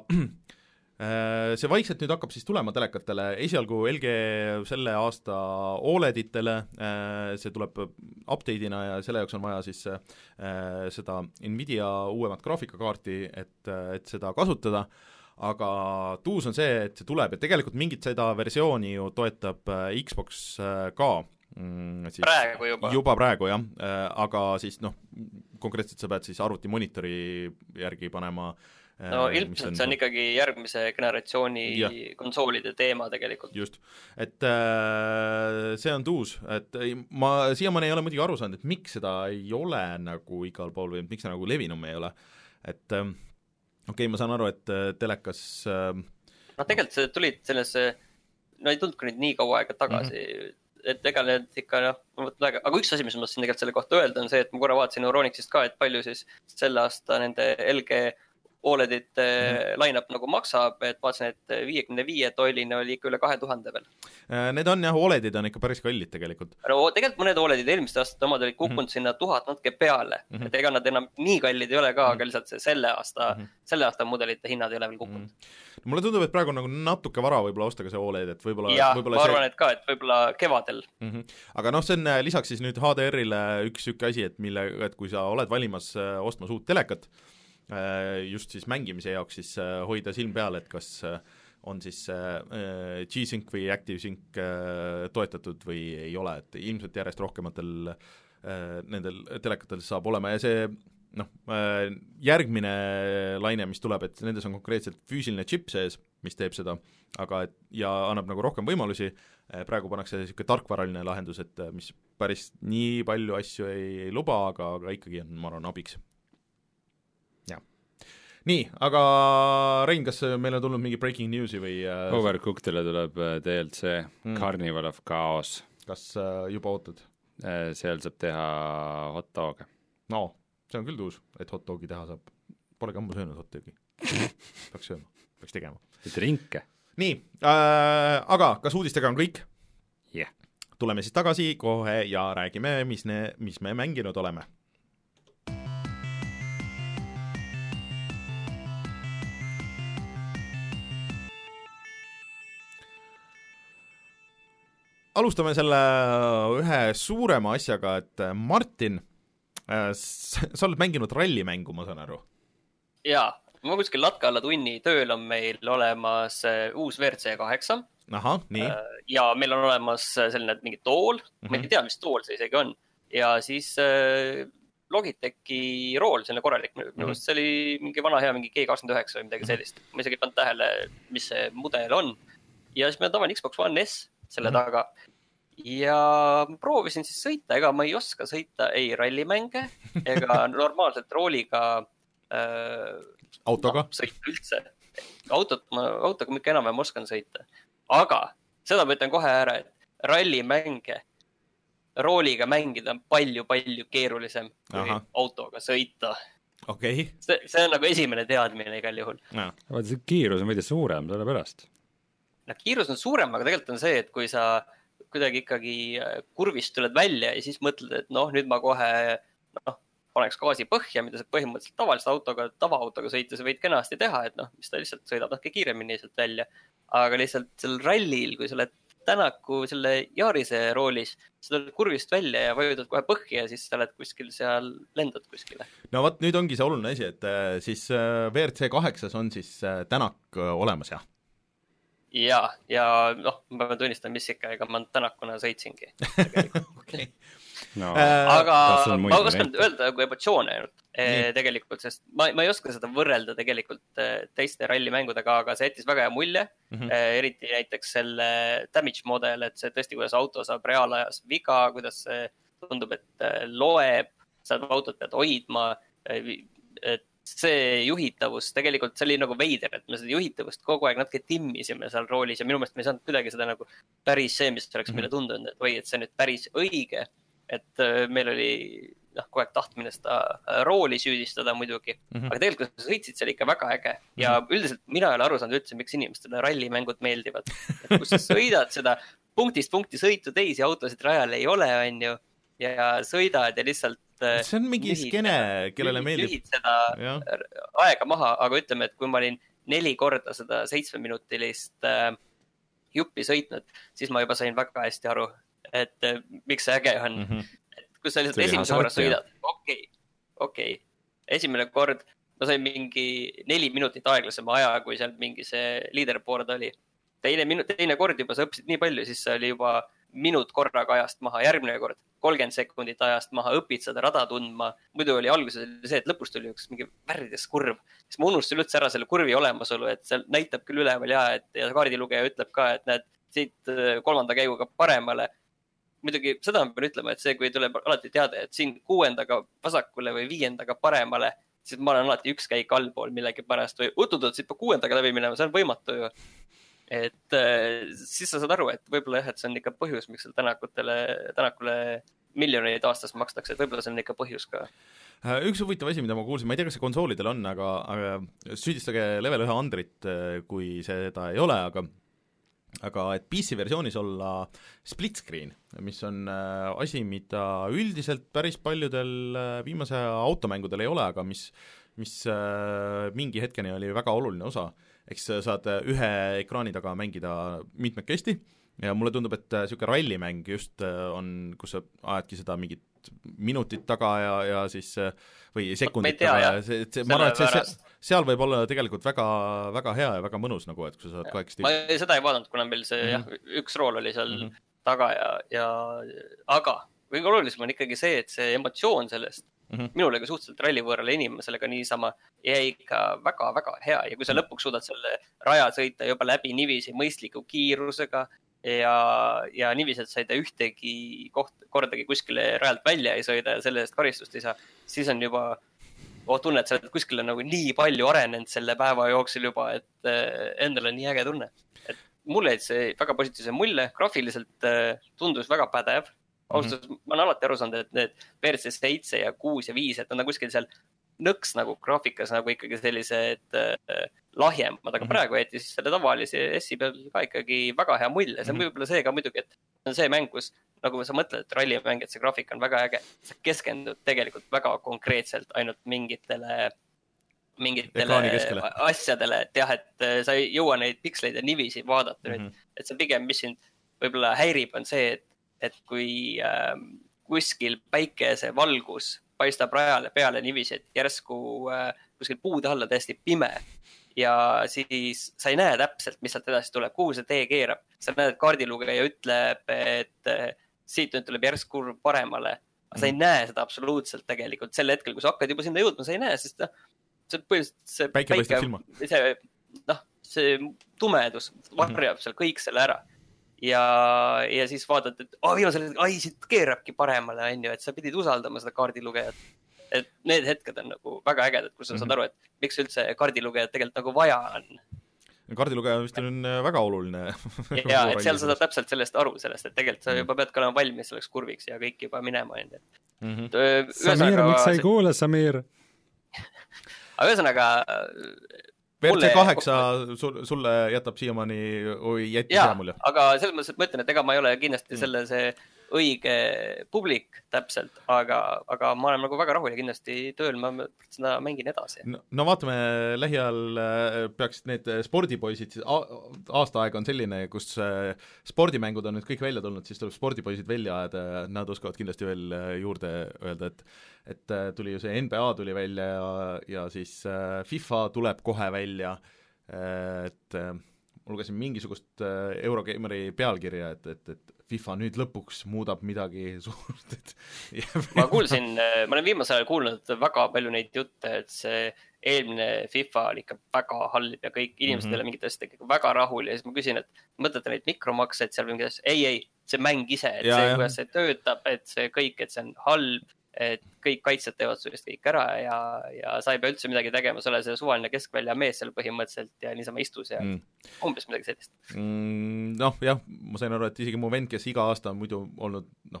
see vaikselt nüüd hakkab siis tulema telekatele, esialgu L G selle aasta O L E D-itele, see tuleb update'ina ja selle jaoks on vaja siis seda Nvidia uuemat graafikakaarti, et, et seda kasutada, aga tuus on see, et see tuleb ja tegelikult mingit seda versiooni ju toetab Xbox ka, siis praegu juba. juba praegu jah, aga siis noh, konkreetselt sa pead siis arvuti monitori järgi panema no ilmselt on... see on ikkagi järgmise generatsiooni ja. konsoolide teema tegelikult. Just, et äh, see on tuus, et ma siiamaani ei ole muidugi aru saanud, et miks seda ei ole nagu igal pool või miks see nagu levinum ei ole, et äh, okei okay,, ma saan aru, et äh, telekas äh, no tegelikult see tulid sellesse, no ei tulnud ka nüüd nii kaua aega tagasi mm-hmm. et ega need ikka noh, aga üks asi, mis ma siin tegelikult selle kohta öelda on see, et ma korra vaatasin Euronixist ka, et palju siis selle aasta nende L G O L E D-ite mm-hmm. line-up nagu maksab, et vaatasin, et viiekümne viie tolline oli ikka üle kahe tuhande veel. Need on jah, O L E D-id on ikka päris kallid tegelikult. No tegelikult mõned O L E D-id eelmiste aastate omad olid kukkunud mm-hmm. sinna tuhat natuke peale, mm-hmm. et ega nad enam nii kallid ei ole ka, aga lihtsalt see selle aasta, mm-hmm. selle aasta mudelite hinnad ei ole veel kukkunud. Mm-hmm. Mulle tundub, et praegu nagu natuke vara võib-olla osta ka see O L E D, et võib-olla ja, võib-olla ma arvan, see... et ka, et võib-olla kevadel. Mm-hmm. Aga noh, see on lisaks siis nüüd H D R-ile üks sükke asi, et, mille, et kui sa oled valimas ostmas uut telekat, just siis mängimise jaoks siis hoida silm peal, et kas on siis G-Sync või ActiveSync toetatud või ei ole, et ilmselt järjest rohkematel nendel telekatel saab olema ja see noh, järgmine laine, mis tuleb, et nendes on konkreetselt füüsiline chip sees, mis teeb seda, aga et, ja annab nagu rohkem võimalusi, praegu pannakse niisugune tarkvaraline lahendus, et mis päris nii palju asju ei, ei luba, aga, aga ikkagi on, ma arvan, abiks. Nii, aga Rein, kas meil on tulnud mingi breaking news'i või äh... Overcookedile tuleb D L C mm. Carnival of Chaos. Kas äh, juba ootad? seal saab teha hot dog'e. No, see on küll tuus, et hot dogi teha saab. Polegi ammu söönud hot dogi. Peaks sööma, peaks tegema. Drinke. Nii, äh, aga kas uudistega on kõik? Jah. Yeah. Tuleme siis tagasi kohe ja räägime, mis, ne, mis me mänginud oleme. Alustame selle ühe suurema asjaga, et Martin, sa oled mänginud rallimängu, ma saan aru. Jaa, ma kuskil latka alla tunni tööl on meil olemas uus V R C kaheksa. Aha, nii. Ja meil on olemas selline mingi tool, mm-hmm. ma ei tea, mis tool see isegi on. Ja siis Logitechi rool, selline korralik. Minu mm-hmm. see oli mingi vana hea, mingi G kakskümmend üheksa või midagi sellist. Ma isegi ei pannud tähele, mis see mudel on. Ja siis meil on tavaline Xbox One S selle mm-hmm. taga. Ja proovisin siis sõita, ega ma ei oska sõita ei rallimänge ega normaalselt rooliga äh, autoga no, sõita üldse. Autot, ma, autoga ma ikka enam ei oskan sõita. Aga seda ma ütlen kohe ära, et rallimänge rooliga mängida on palju-palju keerulisem kui Aha. autoga sõita. Okay. See, see on nagu esimene teadmine igal juhul. No. See kiirus on veidi suurem selle pärast. No, kiirus on suurem, aga tegelikult on see, et kui sa kuidagi ikkagi kurvist tuled välja ja siis mõtled, et noh, nüüd ma kohe noh, paneks gaasi põhja, mida sa põhimõtteliselt tavaliselt autoga, tavaautoga sõita, sa võid kenasti teha, et noh, mis ta lihtsalt sõidab natuke kiiremini sealt välja. Aga lihtsalt sel rallil, kui sa oled Tänaku selle Jaarise roolis, sa tuled kurvist välja ja vajutad kohe põhja ja siis sa oled kuskil seal, lendad kuskile. No vaat nüüd ongi see oluline asi, et siis V R C kaheksas on siis Tänak olemas, jah? Ja, ja noh, ma pean tunnistan, mis ikka, ega ma Tänakuna sõitsingi. Okay. No, aga ma oskan öelda kui emotsioone eh, tegelikult, sest ma, ma ei oska seda võrrelda tegelikult teiste rallimängudega, aga see jättis väga hea mulje, mm-hmm. eh, eriti näiteks selle damage model, et see tõesti, kuidas auto saab reaalajas viga, kuidas see tundub, et loeb, saad autot pead hoidma, et see juhitavus, tegelikult see oli nagu veider, et me seda juhitavust kogu aeg natuke timmisime seal roolis ja minu meelest me ei saanud kuidagi seda nagu päris see, mis oleks meile tundunud, et või, et see on nüüd päris õige, et meil oli noh, kogu aeg tahtmine seda rooli süüdistada muidugi, mm-hmm. aga tegelikult kui sa sõitsid seal ikka väga äge ja mm-hmm. üldiselt mina ei ole aru saanud üldse, miks inimestele rallimängud meeldivad, et kus sa sõidad seda punktist punkti sõitu, teisi autosid rajal ei ole, on ju, ja sõidad ja lihtsalt see on mingi lühid, skene, kellele meeldib. Lühid seda ja. aega maha, aga ütleme, et kui ma olin neli korda seda seitsmeminutilist äh, juppi sõitnud, siis ma juba sain väga hästi aru, et äh, miks see äge on. Mm-hmm. Et kui sa lihtsalt esimese korra sõidad, okei, okei. Esimene kord ma sain mingi neli minutit aeglasema aja, kui seal mingi see leaderboard oli. Teine, minut, teine kord juba sa õppisid nii palju, siis see oli juba minut korraga ajast maha, järgmine kord kolmkümmend sekundit ajast maha, õpid seda rada tundma. Muidu oli alguses see, et lõpus tuli üks mingi värvides kurv. Siis ma unustasin üldse ära selle kurvi olemasolu, et see näitab küll üleval ja, et ja kaardilugeja ütleb ka, et näed siit kolmanda käiguga paremale. Muidugi seda ma pean ütlema, et see, kui tuleb alati teada, et siin kuuendaga vasakule või viiendaga paremale, siis ma olen alati üks käik allpool millegi pärast või utudud siit pa kuuendaga läbi minema, see on võimatu ju. Et äh, siis sa saad aru, et võib-olla jah, et see on ikka põhjus, miks seal tänakutele, tänakule miljoneid aastas makstakse, et võib-olla see on ikka põhjus ka. Üks huvitav asi, mida ma kuulsin, ma ei tea, kas see konsoolidel on, aga, aga süüdistage level ühe Andrit, kui seda ei ole, aga aga et P C versioonis olla split screen, mis on asi, mida üldiselt päris paljudel viimase automängudel ei ole, aga mis, mis mingi hetkeni oli väga oluline osa. Eks saad ühe ekraani taga mängida mitmekesti ja mulle tundub, et niisugune rallimäng just on, kus sa ajadki seda mingit minutit taga ja, ja siis või sekundit taga ja see, see, ma arvan, et see, see, seal võib olla tegelikult väga, väga hea ja väga mõnus nagu, et kui sa saad kahekesti ma seda ei vaadanud, kuna meil see mm-hmm. jah, üks rool oli seal mm-hmm. taga ja, ja aga kõige olulisem on ikkagi see, et see emotsioon sellest mm-hmm. minule ka suhteliselt rallivõõrale inimesele ka niisama jäi ikka väga-väga hea ja kui sa lõpuks suudad selle raja sõita juba läbi nivisi mõistliku kiirusega ja, ja niiviisi, et sa ei tee ühtegi koht, kordagi kuskile rajalt välja ei sõida ja selle eest karistust ei saa, siis on juba oh, tunne, et sa oled kuskile nagu nii palju arenenud selle päeva jooksul juba, et endal on nii äge tunne. Et mulle jäi see väga positiivse mulje, graafiliselt tundus väga pädev, ausalt mm, -hmm. ma olen alati aru saanud, et need V R C seitse ja kuus ja viis, et nad on kuskil seal nõks nagu graafikas nagu ikkagi sellised äh, lahjemad, aga mm -hmm. praegu jäeti siis selle tavalise S-i peal ka ikkagi väga hea mulje. See on mm -hmm. võib-olla see ka muidugi, et on see mäng, kus nagu sa mõtled, et rallimäng, et see graafik on väga äge. Sa keskendud tegelikult väga konkreetselt ainult mingitele, mingitele asjadele, et jah, et sa ei jõua neid piksleid ja nivisi vaadata nüüd. Mm -hmm. Et see pigem, mis sind võib-olla häirib, on see, et, et kui äh, kuskil päikese valgus paistab rajale peale niiviisi, et järsku äh, kuskil puude alla täiesti pime ja siis sa ei näe täpselt, mis sealt edasi tuleb, kuhu see tee keerab. Sa näed, et kaardilugeja ütleb, et äh, siit nüüd tuleb järsk kurv paremale, aga sa ei näe seda absoluutselt tegelikult. Sel hetkel, kui sa hakkad juba sinna jõudma, sa ei näe, sest noh, see põhimõtteliselt see päike paistab silma. See, noh, see tumedus varjab mm -hmm. seal kõik selle ära. Ja, ja siis vaatad, et oh, viimasel, ai, siit keerabki paremale, on ju, et sa pidid usaldama seda kaardilugejat. Et need hetked on nagu väga ägedad, kus sa mm -hmm. saad aru, et miks üldse kaardilugejat tegelikult nagu vaja on. Kaardilugeja vist on väga oluline. Ja, et seal sa saad täpselt sellest aru, sellest, et tegelikult sa juba pead ka olema valmis selleks kurviks ja kõik juba minema. Mm -hmm. Samir, miks sa ei kuule, Samir? Aga ühesõnaga V R C kaheksa sulle jätab siiamaani või jättis hea mulje. Aga selles mõttes, et ma ütlen, et ega ma ei ole kindlasti mm. selle see õige publik täpselt, aga, aga ma olen nagu väga rahul ja kindlasti tööl ma seda mängin edasi. No, no vaatame, lähiajal peaksid need spordipoisid, aasta aeg on selline, kus spordimängud on nüüd kõik välja tulnud, siis tuleb spordipoisid välja ajada, nad oskavad kindlasti veel juurde öelda, et et tuli ju see N B A tuli välja ja, ja siis FIFA tuleb kohe välja, et ma lugesin mingisugust Eurogeimeri pealkirja, et, et, et FIFA nüüd lõpuks muudab midagi suurt, et ma kuulsin, ma olen viimasel ajal kuulnud väga palju neid jutte, et see eelmine FIFA oli ikka väga halb ja kõik inimesed mm -hmm. ei ole mingit asjad ikka väga rahul ja siis ma küsin, et mõtlete neid mikromakseid seal või mingi asja, ei, ei, see mäng ise, et ja, see, kuidas see töötab, et see kõik, et see on halb, et kõik kaitsjad teevad sulist kõik ära ja, ja sa ei pea üldse midagi tegema, sa ole see suvaline keskvälja mees seal põhimõtteliselt ja niisama istus ja mm. umbes midagi sellist mm,. Noh, jah, ma sain aru, et isegi mu vend, kes iga aasta on muidu olnud noh,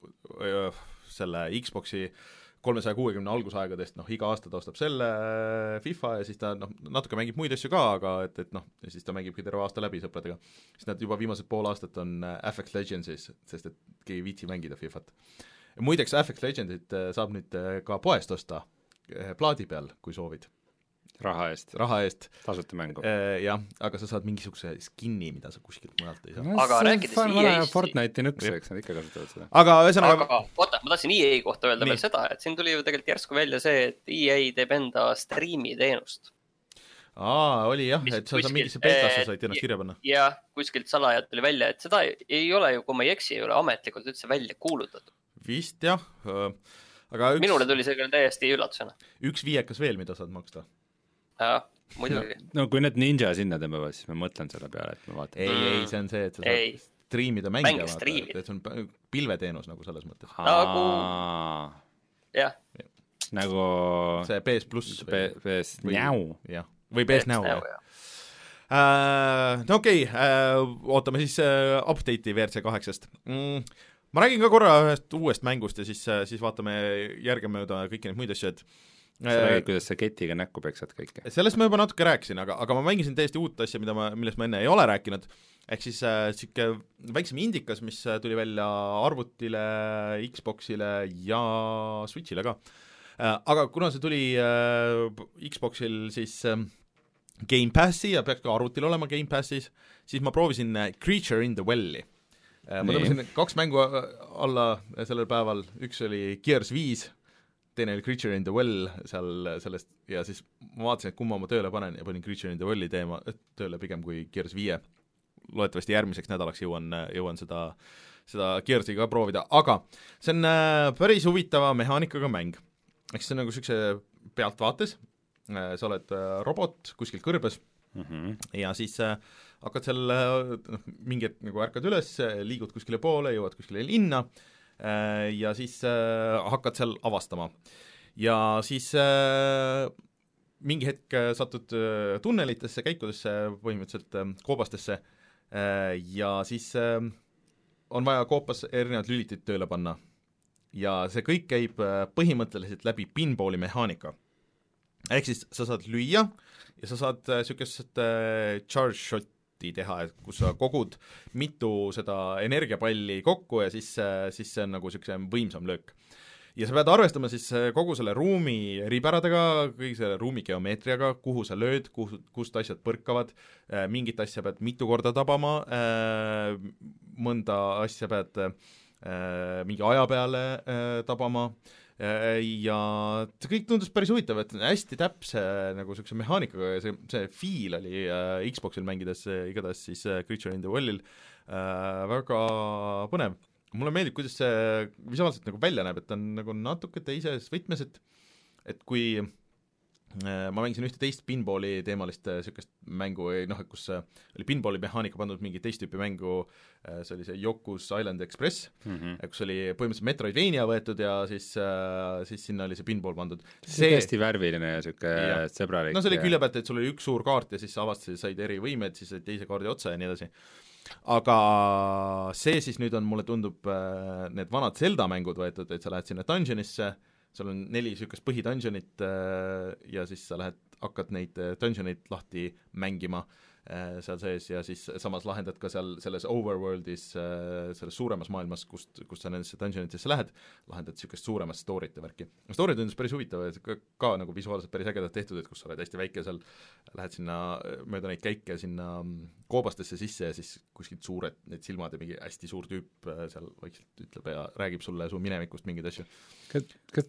selle Xboxi kolmesaja kuuekümne algusaegadest, noh, iga aasta ta ostab selle FIFA ja siis ta noh, natuke mängib muid asju ka, aga et, et noh, ja siis ta mängibki terve aasta läbi sõpradega. Siis nad juba viimased pool aastat on Apex Legendsis, sest et keegi ei viitsi mängida FIFAt. Muideks Apex Legendit saab nüüd ka poest osta plaadi peal, kui soovid. Raha eest. Raha eest. Tasuta mängu. Jah, aga sa saad mingisuguse skinni, mida sa kuskilt mujalt ei saa. No, aga rääkides E A-st... Fortnite'i nõks, eks nad ikka kasutavad seda. Aga ühesõnaga... Aga oota, ma tahtsin E A kohta öelda nii. Veel seda, et siin tuli ju tegelikult järsku välja see, et E A teeb enda striimi teenust. Aa, oli jah, et sa kuskilt, mingisse betasse said ennast kirja panna. Jah, kuskilt salajad tuli välja, et seda ei ole ju, kui ma ei eksi, ei ole ametlikult üldse välja kuulutatud. Vist jah, aga üks... Minule tuli see küll täiesti üllatusena. Üks viiekas veel, mida saad maksta. Jah, muidugi. No, no kui need Ninja sinna tõmbavad, siis ma mõtlen selle peale, et ma vaatan. Ei, mm. ei, see on see, et sa saad ei. Striimida mänge vaata, et see on pilveteenus nagu selles mõttes. Nagu, jah. Nagu see P S pluss P S Näu. Jah, või P S Näu, jah. Uh, no okei, okay, uh, ootame siis uh, update'i V R C kaheksast. Mm, ma räägin ka korra ühest uuest mängust ja siis, uh, siis vaatame järgemööda kõiki neid muid asju, et sa räägid, kuidas sa ketiga näkku peksad kõike? Sellest ma juba natuke rääkisin, aga, aga ma mängisin täiesti uut asja, mida ma, millest ma enne ei ole rääkinud, ehk siis äh, siuke väiksem indikas, mis tuli välja arvutile, Xboxile ja Switchile ka. Äh, aga kuna see tuli äh, Xboxil siis äh, Game Passi ja peaks ka arvutil olema Game Passis, siis ma proovisin Creature in the Well'i. Ma tõmbasin kaks mängu alla sellel päeval, üks oli Gears viis, teine oli Creature in the Well seal sellest ja siis ma vaatasin, et kumma ma tööle panen ja panin Creature in the Well'i teema tööle pigem kui Gears viie. Loodetavasti järgmiseks nädalaks jõuan, jõuan seda, seda Gearsi ka proovida, aga see on päris huvitava mehaanikaga mäng. Eks see on nagu siukse pealtvaates, sa oled robot kuskil kõrbes mm -hmm. ja siis äh, hakkad seal noh, mingi hetk nagu ärkad üles, liigud kuskile poole, jõuad kuskile linna äh, ja siis äh, hakkad seal avastama. Ja siis äh, mingi hetk satud äh, tunnelitesse, käikudesse, põhimõtteliselt äh, koobastesse äh, ja siis äh, on vaja koopas erinevad lülitid tööle panna ja see kõik käib põhimõtteliselt läbi pinballi mehaanika. Ehk siis sa saad lüüa ja sa saad niisugust charge shoti teha, et kus sa kogud mitu seda energiapalli kokku ja siis, siis see on nagu niisugune võimsam löök. Ja sa pead arvestama siis kogu selle ruumi riberadega, kõigi selle ruumi geomeetriaga, kuhu sa lööd, kuhu, kust asjad põrkavad, mingit asja pead mitu korda tabama, mõnda asja pead mingi aja peale tabama ja see kõik tundus päris huvitav, et hästi täpse nagu niisuguse mehaanikaga ja see, see feel oli Xboxil mängides igatahes siis Creature in the Wellil väga põnev. Mulle meeldib, kuidas see visuaalselt nagu välja näeb, et ta on nagu natuke teises võtmes, et et kui äh, ma mängisin ühte teist pinballi teemalist niisugust mängu, noh, kus oli pinballi mehaanika pandud mingi teist tüüpi mängu, äh, see oli see Yoku's Island Express mm, -hmm. kus oli põhimõtteliselt Metroidvania võetud ja siis, äh, siis sinna oli see pinball pandud. See hästi värviline ja niisugune sõbralik. No see oli külje pealt, et sul oli üks suur kaart ja siis sa avastasid, said eri võimed, siis said teise kaardi otsa ja nii edasi. Aga see siis nüüd on, mulle tundub, need vanad Zelda mängud võetud, et sa lähed sinna dungeonisse, sul on neli niisugust põhidungeonit ja siis sa lähed, hakkad neid dungeonit lahti mängima seal sees ja siis samas lahendad ka seal selles overworldis, selles suuremas maailmas, kust, kust sa nendesse dungeonitesse lähed, lahendad niisugust suuremat story'te värki. Story tundus päris huvitav, et ka, ka nagu visuaalselt päris ägedalt tehtud, et kus sa oled hästi väike seal, lähed sinna mööda neid käike sinna koobastesse sisse ja siis kuskilt suured need silmad ja mingi hästi suur tüüp seal vaikselt ütleb ja räägib sulle su minevikust mingeid asju. Kas, kas,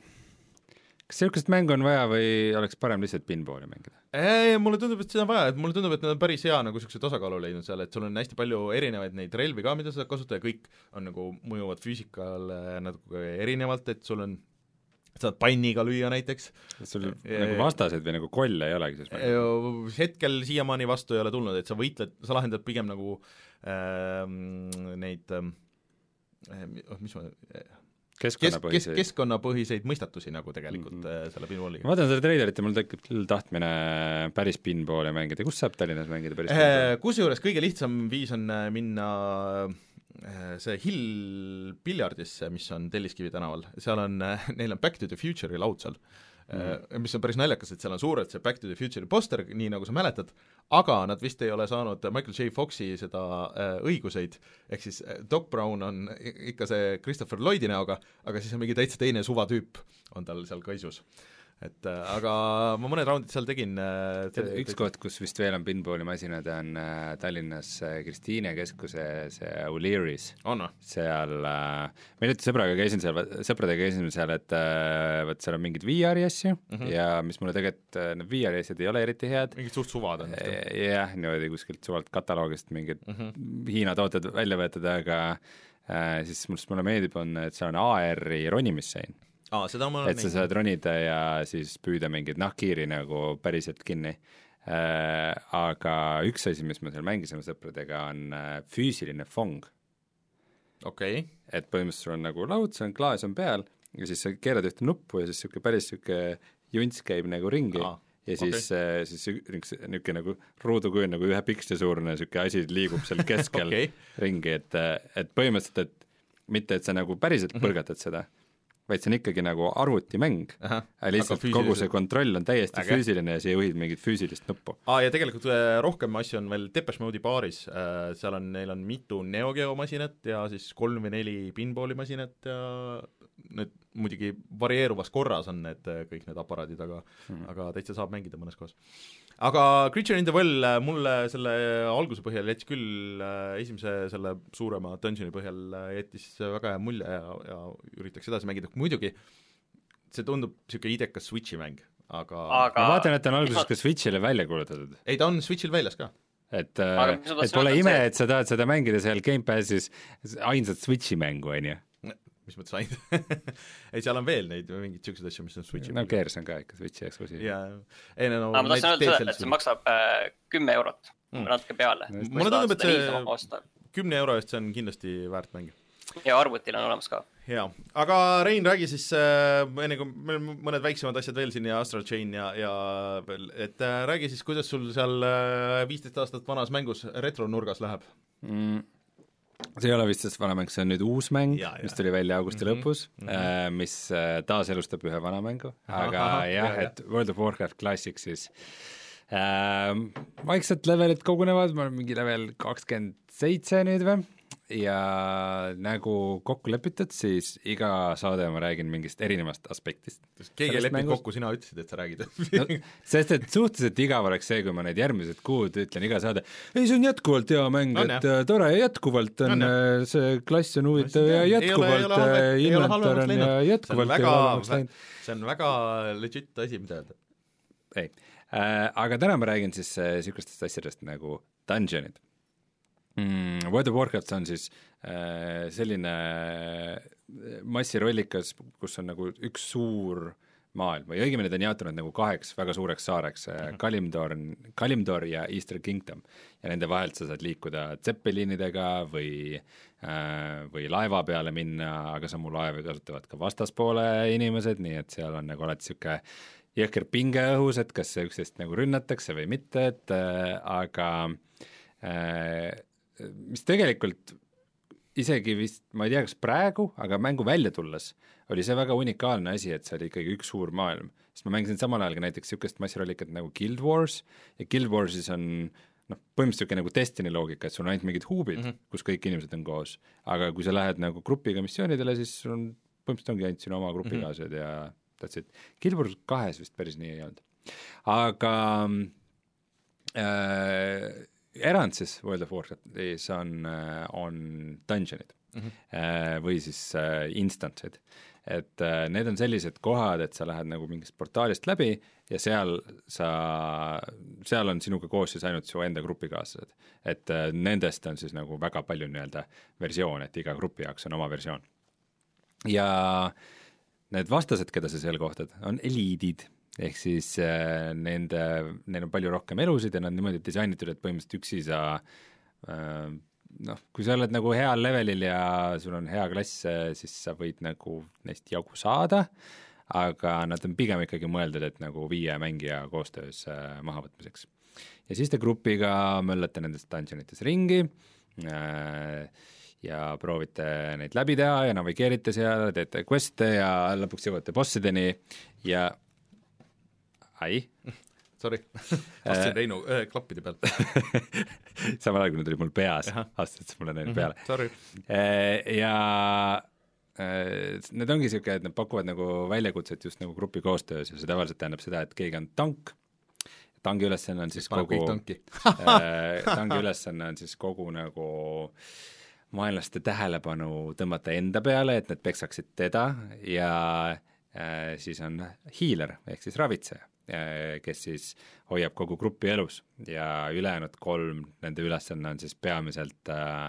kas sellist mängu on vaja või oleks parem lihtsalt pinballi mängida? Ei, mulle tundub, et seda on vaja, et mulle tundub, et nad on päris hea nagu niisuguse tasakaalu leidnud seal, et sul on hästi palju erinevaid neid relvi ka, mida sa saad kasutada ja kõik on nagu mõjuvad füüsikale natuke erinevalt, et sul on, saad panniga lüüa näiteks. Sul e nagu vastased või nagu kolle ei olegi siis mängu? Hetkel siiamaani vastu ei ole tulnud, et sa võitled, sa lahendad pigem nagu äh, neid äh, mis ma keskkonnapõhiseid. Kes, keskkonnapõhiseid mõistatusi nagu tegelikult mm -hmm. selle pinballiga. Ma vaatan seda treilerit ja mul tekib tahtmine päris pinballi mängida. Kus saab Tallinnas mängida päris pinballi? Kusjuures kõige lihtsam viis on minna see Hill Billiardisse, mis on Telliskivi tänaval. Seal on, neil on Back to the Future'i laud seal. Mm-hmm. mis on päris naljakas, et seal on suurelt see Back to the Future'i poster, nii nagu sa mäletad, aga nad vist ei ole saanud Michael J. Foxi seda äh, õiguseid, ehk siis Doc Brown on ikka see Christopher Lloydi näoga, aga siis on mingi täitsa teine suvatüüp on tal seal kaisus. Et äh, aga ma mõned raundid seal tegin äh, te, üks te... koht, kus vist veel on pinballi masinad, on äh, Tallinnas äh, Kristiine keskuse see O'Leary's oh, no. seal äh, ma nüüd sõbraga käisin seal, sõpradega käisin seal, et äh, võt seal on mingid V R-i asju mm -hmm. ja mis mulle tegelikult äh, need V R-i asjad ei ole eriti head. Mingid suht suvad on e. Jah, niimoodi kuskilt suvalt kataloogist mingid mm -hmm. Hiina tooted välja võetud, aga äh, siis mulle, mulle meeldib on, et seal on A R-i ronimisseen. Aa, seda ma et sa saad ronida ja siis püüda mingid nahkhiiri nagu päriselt kinni äh,. Aga üks asi, mis ma seal mängisime sõpradega, on äh, füüsiline fong. Okei okay. Et põhimõtteliselt sul on nagu laud, see on klaas on peal ja siis sa keerad ühte nuppu ja siis niisugune päris niisugune junts käib nagu ringi Aa, ja siis okay. äh, siis niisugune nagu ruudukujund nagu ühe pikste suurune niisugune asi liigub seal keskel okay. ringi, et, et põhimõtteliselt, et mitte, et sa nagu päriselt põrgatad seda, vaid see on ikkagi nagu arvutimäng, lihtsalt kogu see kontroll on täiesti Äge. füüsiline ja sa juhid mingit füüsilist nuppu. Aa, ja tegelikult rohkem asju on veel Depeche Mode'i baaris, seal on, neil on mitu Neo Geo masinat ja siis kolm või neli pinballi masinat ja need muidugi varieeruvas korras on need kõik need aparaadid, aga hmm. aga täitsa saab mängida mõnes kohas. Aga Creature in the Well mulle selle alguse põhjal jättis küll esimese selle suurema dungeoni põhjal jättis väga hea mulje ja, ja üritaks edasi mängida. Muidugi see tundub niisugune idekas Switchi mäng, aga, aga... ma vaatan, et ta on alguses ka Switchile välja kuulutatud. Ei, ta on Switchil väljas ka. Et, et pole ime, et sa tahad seda mängida seal Game Passis ainsat Switchi mängu, on ju? mis mõttes ainult ei, seal on veel neid mingid niisugused asju, mis on Switchi no Gears on ka ikka Switchi eksklusiiv. jaa, ei no ma tahtsin öelda seda, et see maksab äh, kümme eurot mm. natuke peale. mulle tundub, et see kümne euro eest see on kindlasti väärt mäng. ja arvutil on olemas ka. jaa, aga Rein, räägi siis äh, enne kui meil mõned väiksemad asjad veel siin ja Astral Chain ja, ja veel, et äh, räägi siis, kuidas sul seal viisteist aastat vanas mängus retronurgas läheb mm.? see ei ole vist sest vana mäng, see on nüüd uus mäng, Ja, ja. mis tuli välja augusti mm -hmm. lõpus mm, -hmm. mis taaselustab ühe vana mängu, aga aha, jah, jah, et World of Warcraft Classic siis äh, vaikselt levelid kogunevad, ma olen mingi level kakskümmend seitse nüüd või, ja nagu kokku lepitud, siis iga saade ma räägin mingist erinevast aspektist. Keegi ei lepid kokku, sina ütlesid, et sa räägid no, sest et suhteliselt igav oleks see, kui ma need järgmised kuud ütlen iga saade, ei, see on jätkuvalt hea mäng no,, et jah. tore, jätkuvalt on no, see klass on huvitav ja jätkuvalt inventar on ja jätkuvalt ei ole halvemaks läinud. See on väga legit asi, mida öelda. ei äh,, aga täna ma räägin siis niisugustest äh, asjadest nagu dungeonid. Mm, World of Warcraft on siis äh, selline massirollikas, kus on nagu üks suur maailm või õigemini ta on jaotunud nagu kaheks väga suureks saareks äh, Kalimdor, Kalimdor ja Eastern Kingdom ja nende vahelt sa saad liikuda tseppelinidega või äh, või laeva peale minna, aga samu laevi kasutavad ka vastaspoole inimesed, nii et seal on nagu alati niisugune jõhker pinge õhus, et kas see üksteist nagu rünnatakse või mitte, et äh, aga äh, mis tegelikult isegi vist, ma ei tea, kas praegu, aga mängu välja tulles oli see väga unikaalne asi, et see oli ikkagi üks suur maailm, sest ma mängisin samal ajal ka näiteks niisugust massirollikat nagu Guild Wars ja Guild Warsis on noh, põhimõtteliselt niisugune nagu Destiny loogika, et sul on ainult mingid huubid mm, -hmm. kus kõik inimesed on koos, aga kui sa lähed nagu grupiga missioonidele, siis sul on, põhimõtteliselt ongi ainult sinu oma grupikaaslased mm -hmm. ja that's it. Guild Wars kahes vist päris nii ei olnud. Aga äh, erand siis World of Warcraftis on, on dungeonid mm -hmm. või siis instance'id, et need on sellised kohad, et sa lähed nagu mingist portaalist läbi ja seal sa, seal on sinuga koos siis ainult su enda grupikaaslased, et nendest on siis nagu väga palju nii-öelda versioone, et iga grupi jaoks on oma versioon. Ja need vastased, keda sa seal kohtad, on eliidid, ehk siis äh, nende, neil on palju rohkem elusid ja nad niimoodi disainitud, et põhimõtteliselt üksi sa äh, noh, kui sa oled nagu heal levelil ja sul on hea klass, siis sa võid nagu neist jagu saada, aga nad on pigem ikkagi mõeldud, et nagu viie mängija koostöös äh, mahavõtmiseks. Ja siis te grupiga möllate nendes dungeonites ringi äh, ja proovite neid läbi teha ja navigeerite seal, teete quest'e ja lõpuks jõuate bossideni ja ai sorry, astsin Reinu äh, klappide pealt samal ajal, kui need olid mul peas, astasid mulle neile peale mm. -hmm, ja need ongi niisugune, et nad pakuvad nagu väljakutset just nagu grupi koostöös ja see tavaliselt tähendab seda, et keegi on tank, tangi ülesanne on siis kogu tangi ülesanne on siis kogu nagu vaenlaste tähelepanu tõmmata enda peale, et need peksaksid teda ja äh, siis on healer ehk siis ravitseja, kes siis hoiab kogu grupi elus ja ülejäänud kolm, nende ülesanne on siis peamiselt äh,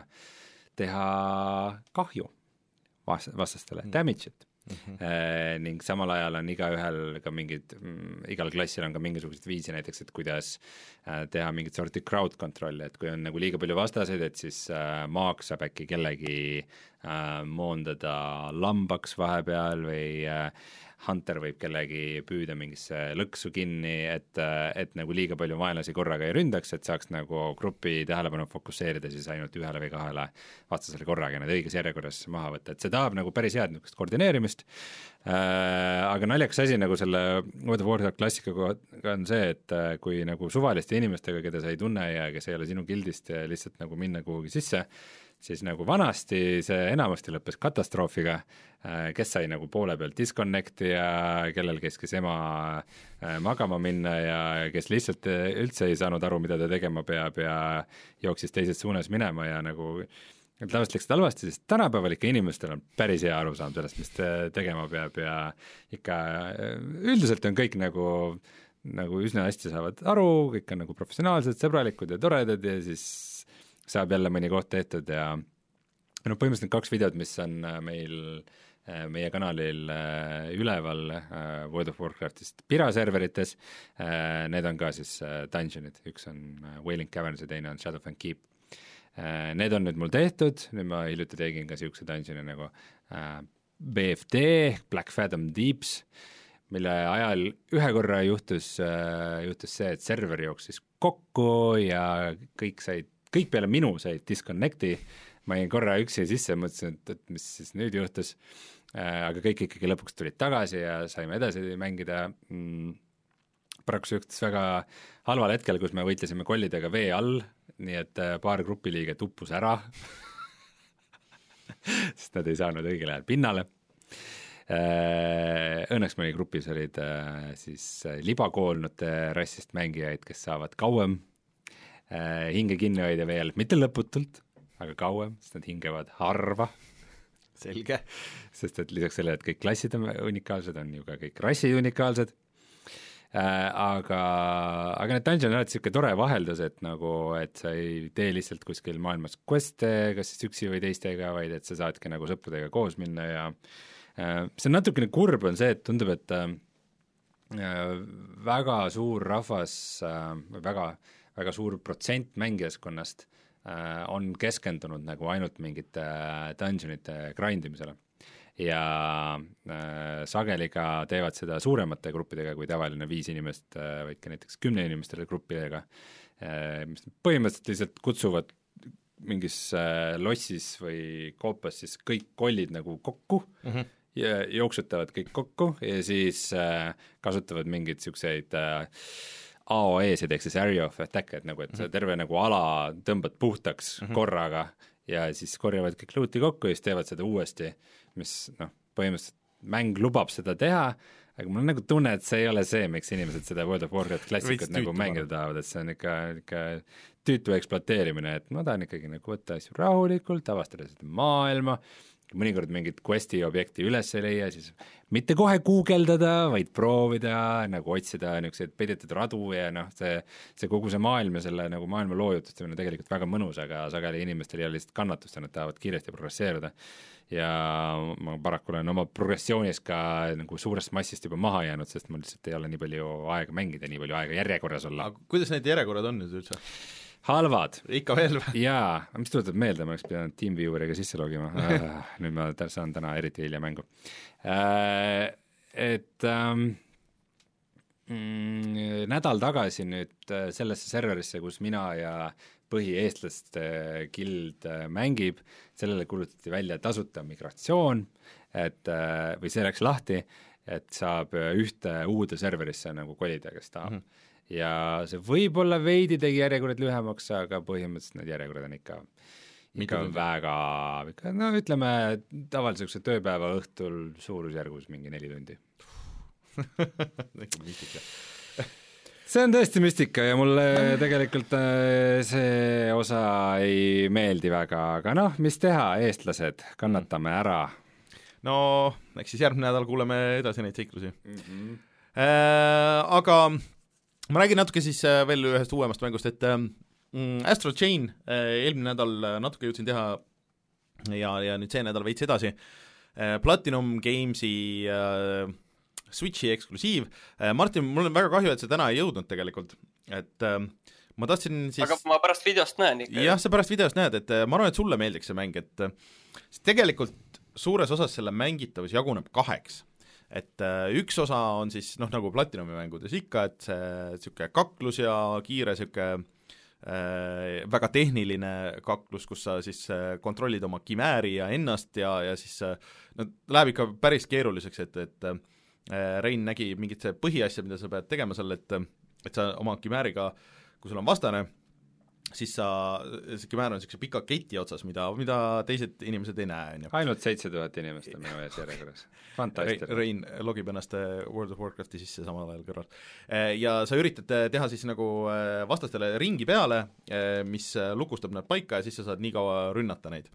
teha kahju vastastele mm., damage'it mm. -hmm. E, ning samal ajal on igaühel ka mingid mm,, igal klassil on ka mingisugused viisi näiteks, et kuidas äh, teha mingit sorti crowd control'i, et kui on nagu liiga palju vastaseid, et siis äh, maak saab äkki kellegi äh, moondada lambaks vahepeal või äh, Hunter võib kellegi püüda mingisse lõksu kinni, et, et nagu liiga palju vaenlasi korraga ei ründaks, et saaks nagu grupi tähelepanu fokusseerida siis ainult ühele või kahele vastasele korraga ja need õiges järjekorras maha võtta, et see tahab nagu päris head niisugust koordineerimist äh,, aga naljakas asi nagu selle World of Warcraft klassikaga on see, et kui nagu suvaliste inimestega, keda sa ei tunne ja kes ei ole sinu gildist ja lihtsalt nagu minna kuhugi sisse, siis nagu vanasti see enamasti lõppes katastroofiga, kes sai nagu poole pealt disconnect'i ja kellel käskis ema magama minna ja kes lihtsalt üldse ei saanud aru, mida ta tegema peab ja jooksis teises suunas minema ja nagu tavaliselt läks halvasti, sest tänapäeval ikka inimestel on päris hea arusaam sellest, mis tegema peab ja ikka üldiselt on kõik nagu, nagu üsna hästi saavad aru, kõik on nagu professionaalsed, sõbralikud ja toredad ja siis saab jälle mõni koht tehtud ja no põhimõtteliselt kaks videot, mis on meil meie kanalil üleval World of Warcraftist piraserverites, need on ka siis dungeonid, üks on Wailing Caverns ja teine on Shadowfang Keep. Need on nüüd mul tehtud, nüüd ma hiljuti tegin ka niisuguse dungeoni nagu B F D, Black Fathom Deeps, mille ajal ühe korra juhtus, juhtus see, et server jooksis kokku ja kõik said kõik peale minu said disconnect'i ma jäin korra üksi sisse ja mõtlesin, et, et mis siis nüüd juhtus, aga kõik ikkagi lõpuks tulid tagasi ja saime edasi mängida. Paraku see juhtus väga halval hetkel, kus me võitlesime kollidega vee all, nii et paar grupiliiget uppus ära, sest nad ei saanud õigel ajal pinnale. Õnneks mõni grupis olid siis libakoolnute rassist mängijaid, kes saavad kauem hinge kinni hoida veel, mitte lõputult, aga kauem, sest nad hingevad harva. Selge. Sest et lisaks sellele, et kõik klassid on unikaalsed, on ju ka kõik rassid unikaalsed. Aga, aga need dungeon on alati siuke tore vaheldus, et nagu, et sa ei tee lihtsalt kuskil maailmas queste, kas siis üksi või teistega, vaid et sa saadki nagu sõppudega koos minna ja see on natukene kurb on see, et tundub, et väga suur rahvas, väga, väga suur protsent mängijaskonnast on keskendunud nagu ainult mingite dungeonite grindimisele ja sageli ka teevad seda suuremate gruppidega kui tavaline viis inimest, vaid ka näiteks kümne inimestele gruppidega, mis põhimõtteliselt lihtsalt kutsuvad mingis lossis või koopas siis kõik kollid nagu kokku mm-hmm. ja jooksutavad kõik kokku ja siis äh, kasutavad mingeid siukseid äh, A O E-sid ehk siis area of attack, et nagu, et mm-hmm. terve nagu ala tõmbad puhtaks mm-hmm. korraga ja siis korjavad kõik luuti kokku ja siis teevad seda uuesti, mis noh, põhimõtteliselt mäng lubab seda teha, aga mul on nagu tunne, et see ei ole see, miks inimesed seda World of Warcraft klassikat nagu mängida tahavad, et see on ikka, ikka tüütu ekspluateerimine, et ma tahan ikkagi nagu võtta asju rahulikult, avastada seda maailma, mõnikord mingit questi objekti üles ei leia, siis mitte kohe guugeldada, vaid proovida, nagu otsida niisuguseid peidetud radu ja noh, see, see kogu see maailm ja selle nagu maailma loojutustamine on tegelikult väga mõnus, aga sageli inimestel ei ole lihtsalt kannatust ja nad tahavad kiiresti progresseeruda. Ja ma paraku olen oma progressioonis ka nagu suurest massist juba maha jäänud, sest mul lihtsalt ei ole nii palju aega mängida, nii palju aega järjekorras olla. Aga kuidas need järjekorrad on nüüd üldse? Halvad. Ikka veel või? Jaa, mis tuletab meelde, ma oleks pidanud TeamVieweriga sisse logima. Nüüd ma saan täna eriti hilja mängu. Et ähm, mm, nädal tagasi nüüd sellesse serverisse, kus mina ja põhieestlaste gild mängib, sellele kulutati välja tasuta migratsioon, et, või see läks lahti, et saab ühte uude serverisse nagu kolida, kes tahab. Mm-hmm. Ja see võib-olla veidi tegi järjekorrad lühemaks, aga põhimõtteliselt need järjekorrad on ikka, ikka väga, ikka, no ütleme, tavaliseks tööpäeva õhtul suurusjärgus mingi neli tundi. See on tõesti müstika ja mulle tegelikult see osa ei meeldi väga, aga noh, mis teha, eestlased, kannatame ära. No, eks siis järgmine nädal kuuleme edasi neid seiklusi. Mm-hmm. Äh, aga ma räägin natuke siis veel ühest uuemast mängust, et mm, Astral Chain eelmine nädal natuke jõudsin teha ja, ja nüüd see nädal veits edasi. Platinum Gamesi äh, Switchi eksklusiiv. Martin, mul on väga kahju, et see täna ei jõudnud tegelikult, et äh, ma tahtsin siis... Aga ma pärast videost näen ikka. Jah, sa pärast videost näed, et ma arvan, et sulle meeldiks see mäng, et tegelikult suures osas selle mängitavus jaguneb kaheks. Et äh, üks osa on siis noh, nagu Platinumi mängudes ikka, et see niisugune kaklus ja kiire niisugune äh, väga tehniline kaklus, kus sa siis äh, kontrollid oma kimääri ja ennast ja, ja siis äh, no, läheb ikka päris keeruliseks, et, et äh, Rein nägi mingit see põhiasja, mida sa pead tegema seal, et, et sa oma kimääriga, kui sul on vastane, siis sa, see kimäär on niisuguse pika keti otsas, mida, mida teised inimesed ei näe. Ainult seitse tuhat inimest on minu ees järjekorras. Fantastiline. Rein logib ennast World of Warcrafti sisse samal ajal kõrval. Ja sa üritad teha siis nagu vastastele ringi peale, mis lukustab nad paika ja siis sa saad nii kaua rünnata neid.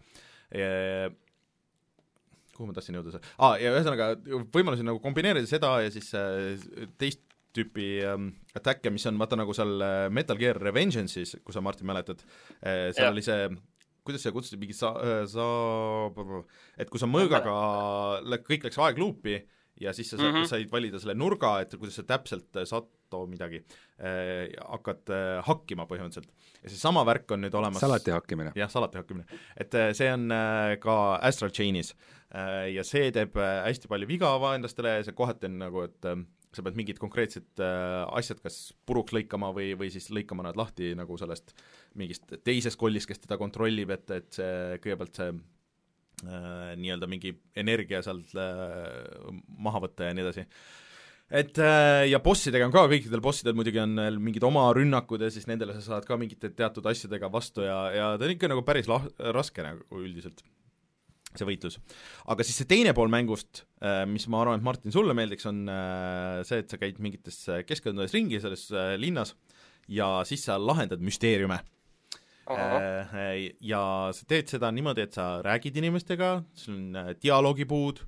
Kuhu ma tahtsin jõuda? Ah, ja ühesõnaga võimalusi nagu kombineerida seda ja siis teist tüüpi ähm, attacke, mis on vaata nagu seal Metal Gear Revengeance'is, kui sa, Martin, mäletad, seal ja. Oli see, kuidas see kutsuti, mingi sa, sa, et kui sa mõõgaga, kõik läks aegluupi ja siis sa mm-hmm. said valida selle nurga, et kuidas sa täpselt sato midagi eh, hakkad eh, hakkima põhimõtteliselt. Ja see sama värk on nüüd olemas... Salati hakkimine. Jah, salati hakkimine. Et see on eh, ka Astral Chainis eh, ja see teeb hästi palju viga vaenlastele ja see kohati on nagu, et sa pead mingid konkreetsed äh, asjad kas puruks lõikama või, või siis lõikama nad lahti nagu sellest mingist teisest kollist, kes teda kontrollib, et, et see kõigepealt see äh, nii-öelda mingi energia sealt äh, maha võtta ja nii edasi. Et äh, ja bossidega on ka, kõikidel bossidel muidugi on mingid oma rünnakud ja siis nendele sa saad ka mingite teatud asjadega vastu ja, ja ta on ikka nagu päris lah-, raske nagu üldiselt see võitlus. Aga siis see teine pool mängust, mis ma arvan, et Martin, sulle meeldiks, on see, et sa käid mingites keskkondades ringi selles linnas ja siis sa lahendad müsteeriume. Uh-huh. Ja sa teed seda niimoodi, et sa räägid inimestega, sul on dialoogipuud,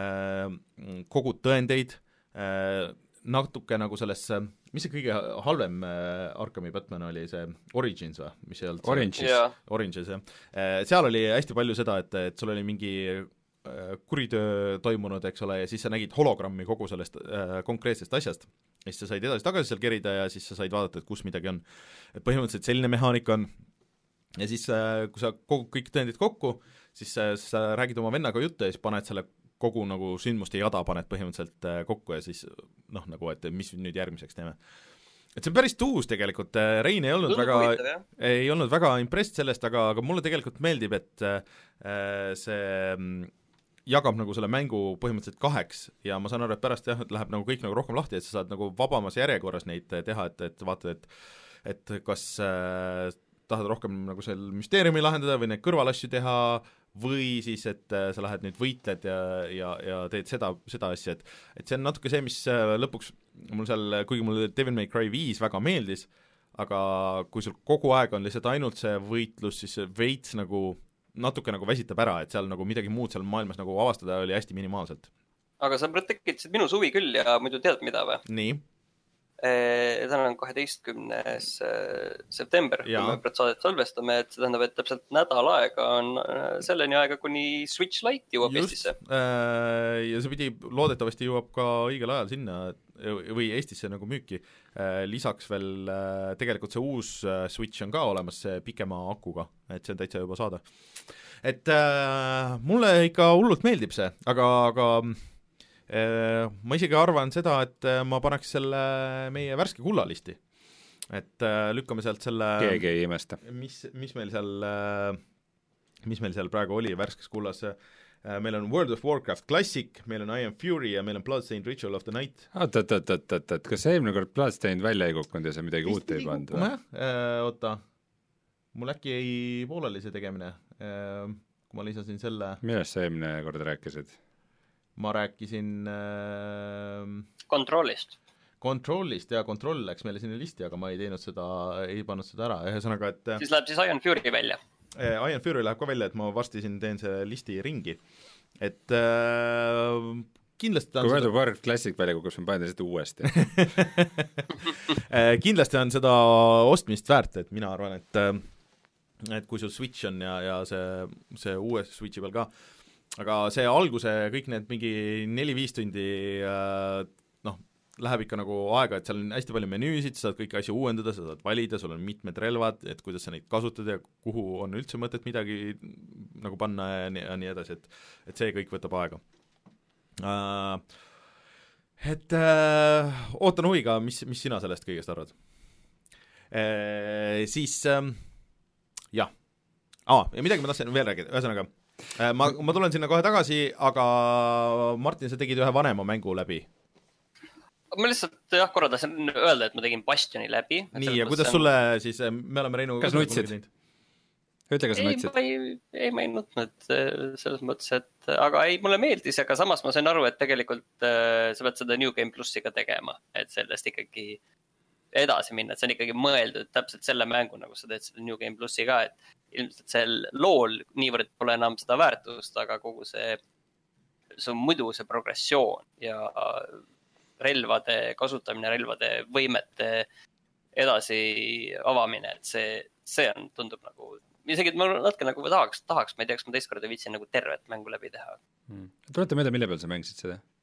kogud tõendeid, natuke nagu selles, mis see kõige halvem Arkami Batman oli, see Origins või? Mis see olnud? Oranges. Yeah. Oranges, jah. Seal oli hästi palju seda, et, et sul oli mingi kuritöö toimunud, eks ole, ja siis sa nägid hologrammi kogu sellest äh, konkreetsest asjast. Ja siis sa said edasi-tagasi seal kerida ja siis sa said vaadata, et kus midagi on. Et põhimõtteliselt selline mehaanika on. Ja siis, kui sa kogud kõik tõendid kokku, siis sa, sa räägid oma vennaga juttu ja siis paned selle kogu nagu sündmuste jada paned põhimõtteliselt kokku ja siis noh, nagu, et mis nüüd järgmiseks teeme. Et see on päris tuus tegelikult, Rein ei olnud Lõnne väga, huvitav, ei olnud väga impressed sellest, aga, aga mulle tegelikult meeldib, et äh, see jagab nagu selle mängu põhimõtteliselt kaheks ja ma saan aru, et pärast jah, et läheb nagu kõik nagu rohkem lahti, et sa saad nagu vabamas järjekorras neid teha, et, et vaatad, et et kas äh, tahad rohkem nagu seal müsteeriumi lahendada või neid kõrvalasju teha või siis, et sa lähed nüüd võitled ja, ja, ja teed seda, seda asja, et et see on natuke see, mis lõpuks mul seal, kuigi mulle Devil May Cry viis väga meeldis, aga kui sul kogu aeg on lihtsalt ainult see võitlus, siis veits nagu natuke nagu väsitab ära, et seal nagu midagi muud seal maailmas nagu avastada oli hästi minimaalselt. Aga sa tekitasid minu suvi küll ja muidu tead mida või? Nii? Täna on kaheteistkümnes september, kui me praegu saadet salvestame, et see tähendab, et täpselt nädal aega on selleni aega, kuni Switch Lite jõuab Just, Eestisse. Ja see pidi loodetavasti jõuab ka õigel ajal sinna või Eestisse nagu müüki. Lisaks veel tegelikult see uus Switch on ka olemas, see pikema akuga, et see on täitsa juba saada. Et äh, mulle ikka hullult meeldib see, aga, aga ma isegi arvan seda, et ma paneks selle meie värske kullalisti. Et lükkame sealt selle keegi ei imesta. Mis, mis meil seal mis meil seal praegu oli värskes kullas. Meil on World of Warcraft Classic, meil on I Am Fury ja meil on Bloodstained Ritual of the Night. Oot, oot, oot, oot, oot, oot, kas see eelmine kord Bloodstained välja ei kukkunud ja see midagi uut ei pannud? Oota, mul äkki ei pooleli see tegemine, kui ma lisasin selle. Millest sa eelmine kord rääkisid? Ma rääkisin äh, Controlist. Controlist ja Control läks meile sinna listi, aga ma ei teinud seda, ei pannud seda ära, ühesõnaga, et siis läheb siis I Am Fury välja. äh, I Am Fury läheb ka välja, et ma varsti siin teen see listi ringi, et äh, kindlasti kui World of Warcraft Classic välja kukub, ma panen seda uuesti kindlasti on seda ostmist väärt, et mina arvan, et et kui sul Switch on ja, ja see, see uue Switchi peal ka, aga see alguse, kõik need mingi neli-viis tundi äh, noh, läheb ikka nagu aega, et seal on hästi palju menüüsid, sa saad kõiki asju uuendada, sa saad valida, sul on mitmed relvad, et kuidas sa neid kasutad ja kuhu on üldse mõtet midagi nagu panna ja nii, ja nii edasi, et, et see kõik võtab aega äh,. Et äh, ootan huviga, mis, mis sina sellest kõigest arvad äh,. Siis äh, jah ah, ja midagi ma tahtsin veel rääkida, ühesõnaga Ma, ma tulen sinna kohe tagasi, aga Martin, sa tegid ühe vanema mängu läbi. Ma lihtsalt jah, korra tahtsin öelda, et ma tegin Bastioni läbi. Nii, ja kuidas sulle siis, me oleme Reinu... Kas nutsid? Ütle, kas nutsid? Ei, ei, ma ei nutnud selles mõttes, et aga ei, mulle meeldis, aga samas ma sain aru, et tegelikult sa pead seda New Game Plussiga tegema, et sellest ikkagi edasi minna, et see on ikkagi mõeldud täpselt selle mängu, nagu sa teed seda New Game Plussi ka, et ilmselt sel lool niivõrd pole enam seda väärtust, aga kogu see, see on muidu see progressioon ja relvade kasutamine, relvade võimete edasi avamine, et see, see on, tundub nagu, isegi et ma natuke nagu tahaks, tahaks, ma ei tea, kas ma teist korda viitsin nagu tervet mängu läbi teha. Hmm. Tuleta meelde, mille peal sa mängisid seda?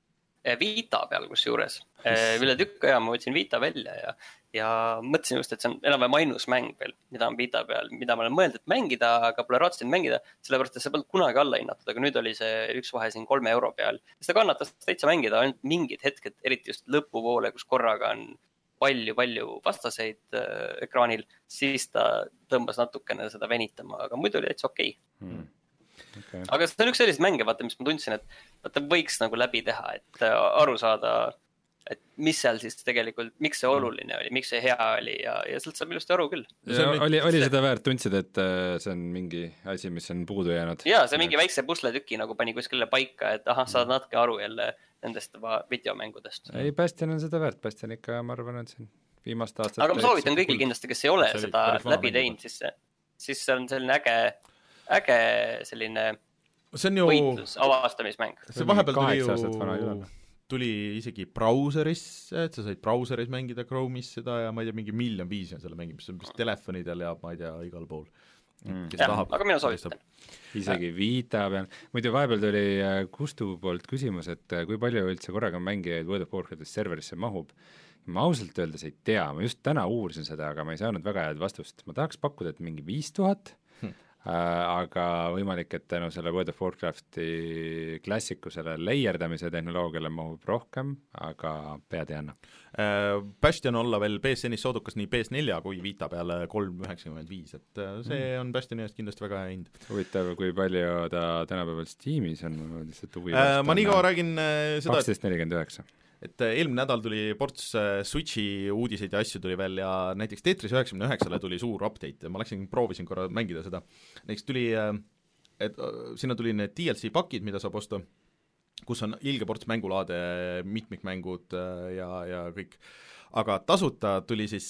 Vita peal kusjuures. Üle tükk aja ma võtsin Vita välja ja, ja mõtlesin just, et see on enam-vähem ainus mäng veel, mida on Vita peal, mida ma olen mõelnud, et mängida, aga pole raatsinud mängida, sellepärast, et see polnud kunagi alla hinnatud, aga nüüd oli see üks vahe siin kolme euro peal. Seda kannatas täitsa mängida, ainult mingid hetked, eriti just lõpupoole, kus korraga on palju-palju vastaseid äh, ekraanil, siis ta tõmbas natukene seda venitama, aga muidu oli täitsa okei okay. hmm. Okay. Aga see on üks sellised mänge, vaata, mis ma tundsin, et vaata, võiks nagu läbi teha, et aru saada, et mis seal siis tegelikult, miks see oluline oli, miks see hea oli ja, ja sealt saab ilusti aru küll. Ja oli, oli seda väärt, tundsid, et see on mingi asi, mis on puudu jäänud? Jaa, see mingi väikse pusletüki nagu pani kuskile paika, et ahah, saad natuke aru jälle nendest videomängudest. Ei, Bastion on seda väärt, Bastion ikka, ma arvan, et siin viimast aastat... Aga ma soovitan kõigil kindlasti, kes ei ole seda läbi teinud, siis, siis see on selline äge, äge selline see on ju... võitlus, avastamismäng. See vahepeal tuli ju... tuli isegi brauserisse, et sa said brauseris mängida Chrome'is seda ja ma ei tea, mingi miljon viisi on selle mängimist, see on vist telefonidel ja ma ei tea, igal pool. Mm. Ja, tahab, aga mina soovitan. Isegi Vita peal. Muidu vahepeal tuli Kustu poolt küsimus, et kui palju üldse korraga mängijaid World of Warcraft'is serverisse mahub. Ma ausalt öeldes ei tea, ma just täna uurisin seda, aga ma ei saanud väga head vastust. Ma tahaks pakkuda, et mingi viis tuhat, hm. aga võimalik, et tänu selle World of Warcrafti klassikusele leierdamise tehnoloogiale mahub rohkem, aga pead ei anna. Bastion olla veel P S N-is soodukas nii P S neli kui Vita peale kolm üheksakümmend viis, et see on Bastioni eest kindlasti väga hea hind. Huvitav, kui palju ta tänapäeval Steamis on, ma lihtsalt huvi äh, ma nii kaua räägin seda, kaksteist nelikümmend üheksa et eelmine nädal tuli ports Switchi uudiseid ja asju tuli veel ja näiteks Tetris üheksakümmend üheksale tuli suur update ja ma läksin, proovisin korra mängida seda. Näiteks tuli, et sinna tuli need D L C pakid, mida saab osta, kus on ilge ports mängulaade, mitmikmängud ja, ja kõik. Aga tasuta tuli siis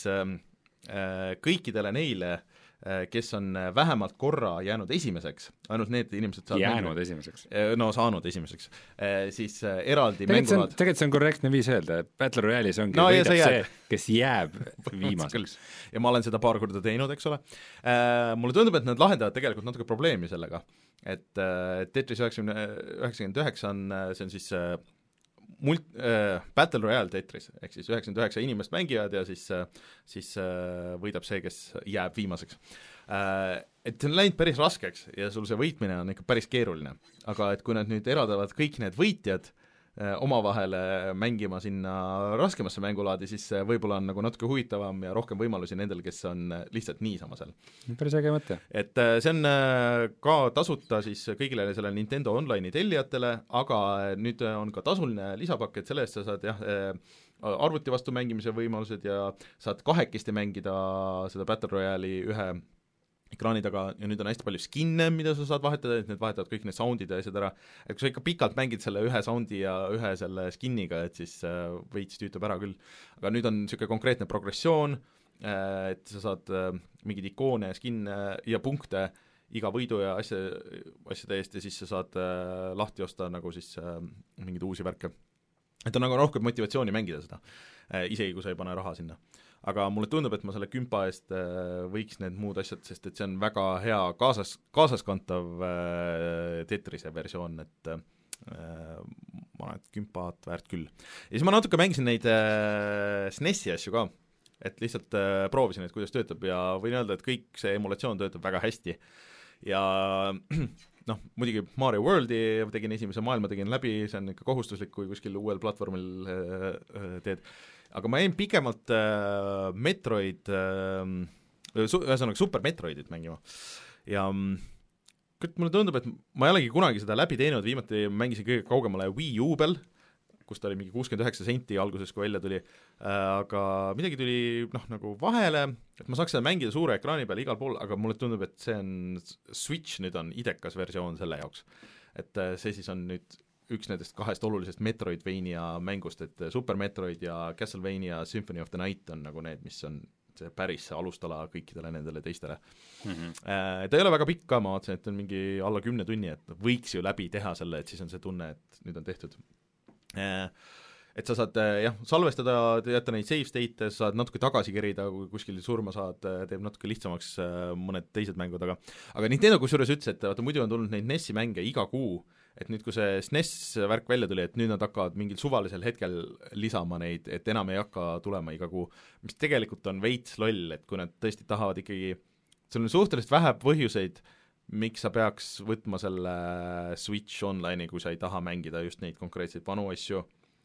kõikidele neile, kes on vähemalt korra jäänud esimeseks, ainult need inimesed saavad jäänud mängu, esimeseks. No saanud esimeseks, siis eraldi tegelikult mängulaad. Tegelikult see on korrektne viis öelda, Battle Royale'is ongi no, võidab see, kes jääb viimaseks. Ja ma olen seda paar korda teinud, eks ole. Mulle tundub, et nad lahendavad tegelikult natuke probleemi sellega, et Tetris üheksakümmend üheksa on, see on siis Mult, äh, Battle Royale Tetris, ehk siis üheksakümmend üheksa inimest mängivad ja siis, siis äh, võidab see, kes jääb viimaseks. Äh, et see on läinud päris raskeks ja sul see võitmine on ikka päris keeruline, aga et kui nad nüüd eraldavad kõik need võitjad äh, omavahele mängima sinna raskemasse mängulaadi, siis võib-olla on nagu natuke huvitavam ja rohkem võimalusi nendel, kes on lihtsalt niisama seal. Päris äge mõte. Et see on ka tasuta siis kõigile selle Nintendo Online'i tellijatele, aga nüüd on ka tasuline lisapakk, et selle eest sa saad jah, arvuti vastu mängimise võimalused ja saad kahekesti mängida seda Battle Royale'i ühe ekraani taga ja nüüd on hästi palju skinne, mida sa saad vahetada, et need vahetavad kõik need soundid ja asjad ära, et kui sa ikka pikalt mängid selle ühe soundi ja ühe selle skinniga, et siis veits tüütab ära küll. Aga nüüd on niisugune konkreetne progressioon, et sa saad mingeid ikoone ja skinne ja punkte iga võidu ja asja, asjade eest ja siis sa saad lahti osta nagu siis mingeid uusi värke. Et on nagu rohkem motivatsiooni mängida seda, isegi kui sa ei pane raha sinna. Aga mulle tundub, et ma selle kümpa eest võiks need muud asjad, sest et see on väga hea kaasas, kaasaskantav Tetrise versioon, et äh, ma olen kümpat väärt küll. Ja siis ma natuke mängisin neid äh, S N E S-i asju ka, et lihtsalt äh, proovisin, et kuidas töötab ja võin öelda, et kõik see emulatsioon töötab väga hästi. Ja noh, muidugi Mario Worldi tegin esimese maailma, tegin läbi, see on ikka kohustuslik, kui kuskil uuel platvormil äh, teed. Aga ma jäin pikemalt äh, Metroid äh,, su, ühesõnaga Super Metroidit mängima ja küll mulle tundub, et ma ei olegi kunagi seda läbi teinud, viimati mängisin kõige kaugemale Wii U peal, kus ta oli mingi kuuskümmend üheksa senti alguses, kui välja tuli, aga midagi tuli noh, nagu vahele, et ma saaks seda mängida suure ekraani peal igal pool, aga mulle tundub, et see on, Switch nüüd on idekas versioon selle jaoks. Et see siis on nüüd üks nendest kahest olulisest Metroidvania mängust, et Super Metroid ja Castlevania Symphony of the Night on nagu need, mis on see päris alustala kõikidele nendele teistele. Mm-hmm. Äh, ta ei ole väga pikk ka, ma vaatasin, et on mingi alla kümne tunni, et võiks ju läbi teha selle, et siis on see tunne, et nüüd on tehtud. Et sa saad jah, salvestada, jätta neid save state, sa saad natuke tagasi kerida, kui kuskil surma saad, teeb natuke lihtsamaks mõned teised mängud, aga aga Nintendo kusjuures ütles, et vaata, muidu on tulnud neid N E S-i mänge iga kuu, et nüüd, kui see S N E S värk välja tuli, et nüüd nad hakkavad mingil suvalisel hetkel lisama neid, et enam ei hakka tulema iga kuu, mis tegelikult on veits loll, et kui nad tõesti tahavad ikkagi, sul on suhteliselt vähe põhjuseid, miks sa peaks võtma selle Switch online'i, kui sa ei taha mängida just neid konkreetseid vanu asju,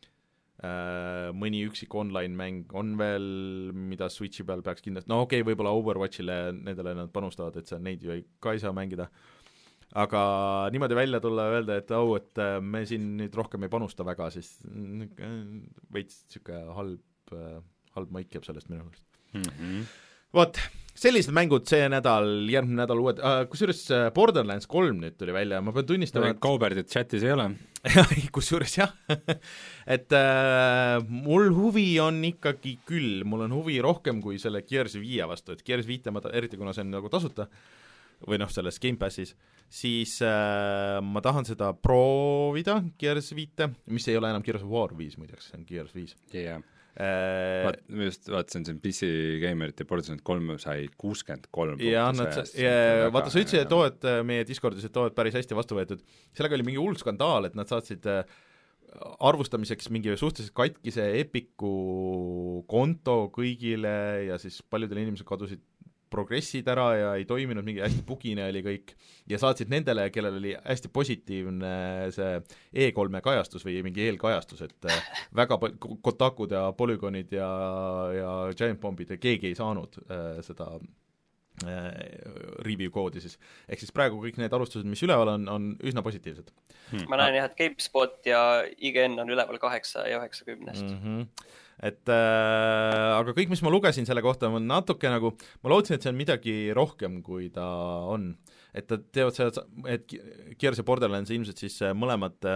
mõni üksik online-mäng on veel, mida Switchi peal peaks kindlasti, no okei okay,, võib-olla Overwatchile nendele nad panustavad, et sa neid ju ei, ka ei saa mängida, aga niimoodi välja tulla ja öelda, et au, et me siin nüüd rohkem ei panusta väga, siis veits niisugune halb, halb maik jääb sellest minu meelest. Mm-hmm. Vot, sellised mängud see nädal, järgmine nädal uued, uh, kusjuures Borderlands kolm nüüd tuli välja, ma pean tunnistama, et Kauberdit chatis ei ole. kusjuures jah, et äh, mul huvi on ikkagi küll, mul on huvi rohkem kui selle Gears viie vastu, et Gears viite ma ta-, eriti kuna see on nagu tasuta, või noh, selles Gamepassis, siis äh, ma tahan seda proovida, Gears viite, mis ei ole enam Gears of War viis muideks, see on Gears viis. Jah yeah. Äh, Vaat, ma just vaatasin, see on P C Gamerite Borderlands kolm sai kuuskümmend kolm ja nad, ja, vaata sa ütlesid, et oo, et meie Discordis, et oo, et päris hästi vastu võetud, sellega oli mingi hull skandaal, et nad saatsid arvustamiseks mingi suhteliselt katkise Epiku konto kõigile ja siis paljudel inimesed kadusid progressid ära ja ei toiminud, mingi hästi bugine oli kõik ja saatsid nendele, kellel oli hästi positiivne see E kolme kajastus või mingi eelkajastus, et väga Kotakud ja Polygonid ja, ja Giant Bombid ja keegi ei saanud äh, seda äh, review koodi siis. Ehk siis praegu kõik need arvustused, mis üleval on, on üsna positiivsed. Hmm. Ma näen jah, et GameSpot ja I G N on üleval kaheksa ja üheksakümnest. Mm-hmm. Et äh, aga kõik, mis ma lugesin selle kohta, on natuke nagu, ma lootsin, et see on midagi rohkem, kui ta on. Et ta teevad seda, et Gears ja Borderlands ilmselt siis mõlemad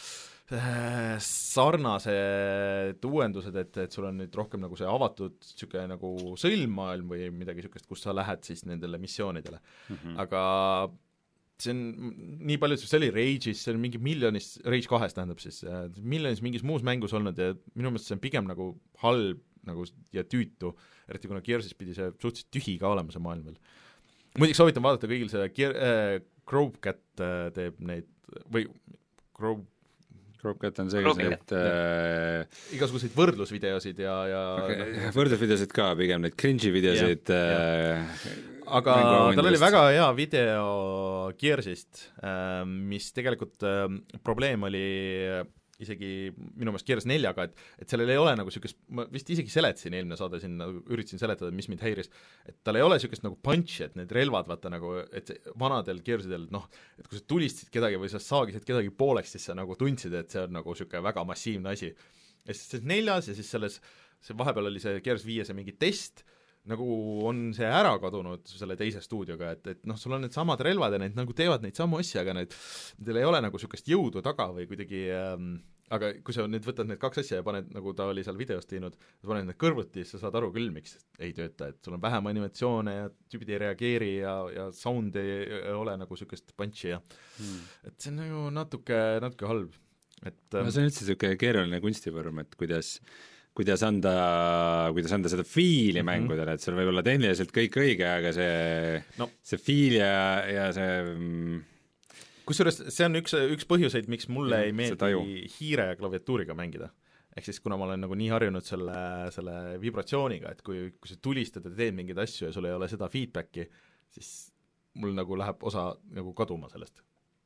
äh, sarnased uuendused, et, et sul on nüüd rohkem nagu see avatud niisugune nagu sõlmmaailm või midagi niisugust, kus sa lähed siis nendele missioonidele. Mm-hmm. Aga see on nii palju, see oli Rage'is, see on mingi miljonis, Rage kahes tähendab siis, miljonis mingis muus mängus olnud ja minu meelest see on pigem nagu halb nagu ja tüütu, eriti kuna Gearsis pidi see suhteliselt tühi ka olema see maailm veel. Muidugi soovitan vaadata kõigil see Gear, äh, Grovecat äh, teeb neid, või Grove Grovecat on see, kes neid äh... igasuguseid võrdlusvideosid ja, ja okay, võrdlusvideosid ka, pigem neid cringe'i videosid yeah, äh... yeah. Aga tal oli väga hea video Gearsist, äh, mis tegelikult äh, probleem oli isegi minu meelest Gears neljaga, et, et sellel ei ole nagu niisugust, ma vist isegi seletasin eelmine saade siin, nagu üritasin seletada, mis mind häiris, et tal ei ole niisugust nagu punchi, et need relvad, vaata nagu, et vanadel Gearsidel, noh, et kui sa tulistasid kedagi või sa saagisid kedagi pooleks, siis sa nagu tundsid, et see on nagu niisugune väga massiivne asi. Ja siis see neljas ja siis selles, see vahepeal oli see Gears viie see mingi test, nagu on see ära kadunud selle teise stuudioga, et, et noh, sul on need samad relvad ja need nagu teevad neid samu asja, aga need, nendel ei ole nagu niisugust jõudu taga või kuidagi ähm, aga kui sa nüüd võtad need kaks asja ja paned, nagu ta oli seal videos teinud, sa paned need kõrvuti, siis sa saad aru küll, miks ei tööta, et sul on vähem animatsioone ja tüübid ei reageeri ja, ja sound ei, ei ole nagu niisugust punchi ja hmm. et see on nagu natuke, natuke halb. Et, no see on üldse niisugune keeruline kunstivorm, et kuidas kuidas anda, kuidas anda seda fiili mm-hmm. mängudele, et seal võib olla tehniliselt kõik õige, aga see no., see fiil ja, ja see mm, kusjuures see on üks, üks põhjuseid, miks mulle ja, ei meeldi hiire ja klaviatuuriga mängida. Ehk siis kuna ma olen nagu nii harjunud selle, selle vibratsiooniga, et kui, kui sa tulistad ja teed mingeid asju ja sul ei ole seda feedbacki, siis mul nagu läheb osa nagu kaduma sellest.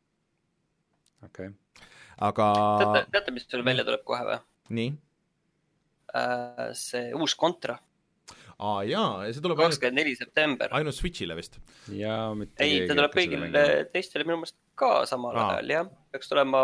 Okei. Okay. Aga teate, teate, mis sul välja tuleb kohe või? Nii? Uh, see uus Contra. Aa jaa, ja see tuleb kakskümmend neli september. Ainult Switchile vist. Ja, ei, ta tuleb kõigile teistele minu meelest ka samal Aa. ajal, jah. Peaks tulema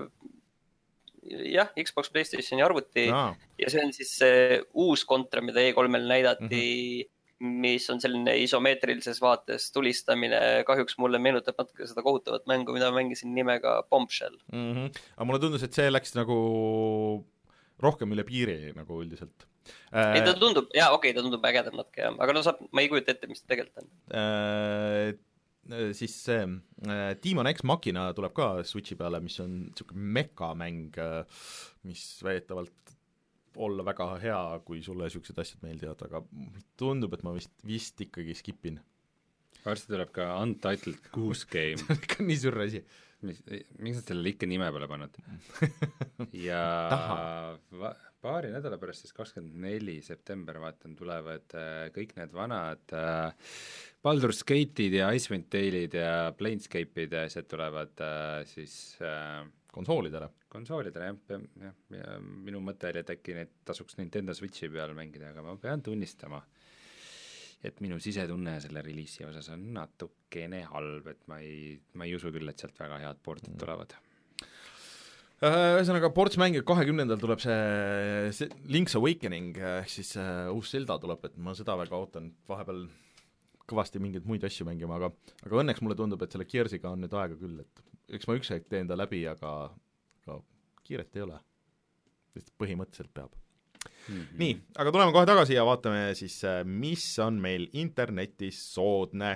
jah, Xbox, PlayStationi arvuti Aa. ja see on siis see uus Contra, mida E kolmel näidati, mm-hmm. mis on selline isomeetrilises vaates tulistamine, kahjuks mulle meenutab natuke seda kohutavat mängu, mida mängisin nimega Bombshell. Mm-hmm. Aga mulle tundus, et see läks nagu rohkem üle piiri nagu üldiselt. Ei, ta tundub, jaa, okei, okay, ta tundub ägedam natuke, jah. Aga no saab, ma ei kujuta ette, mis ta tegelikult on. Äh, siis see äh, Demon X Machina tuleb ka Switchi peale, mis on niisugune mekamäng, mis väidetavalt olla väga hea, kui sulle niisugused asjad meeldivad, aga tundub, et ma vist, vist ikkagi skipin. varsti tuleb ka Untitled Goose Game. see on ikka nii sürr asi. Mis, miks nad sellele ikka nime pole pannud? ja va, paari nädala pärast, siis kakskümmend neli september, vaatan, tulevad äh, kõik need vanad äh, Baldur's Gate'id ja Icewind Dale'id ja Planescape'id ja asjad tulevad äh, siis äh, konsoolidele. konsoolidele, jah, jah, ja minu mõte oli, et äkki neid tasuks Nintendo Switchi peal mängida, aga ma pean tunnistama, et minu sisetunne selle reliisi osas on natukene halb, et ma ei, ma ei usu küll, et sealt väga head portid tulevad. Ühesõnaga, ports mängib kahekümnendal tuleb see, see Link's Awakening, ehk siis uh, uus Zelda tuleb, et ma seda väga ootan, vahepeal kõvasti mingeid muid asju mängima, aga aga õnneks mulle tundub, et selle Gearsiga on nüüd aega küll, et eks ma üks hetk teen ta läbi, aga, aga kiiret ei ole. Sest põhimõtteliselt peab. Mm-hmm. Nii, aga tuleme kohe tagasi ja vaatame siis, mis on meil internetis soodne.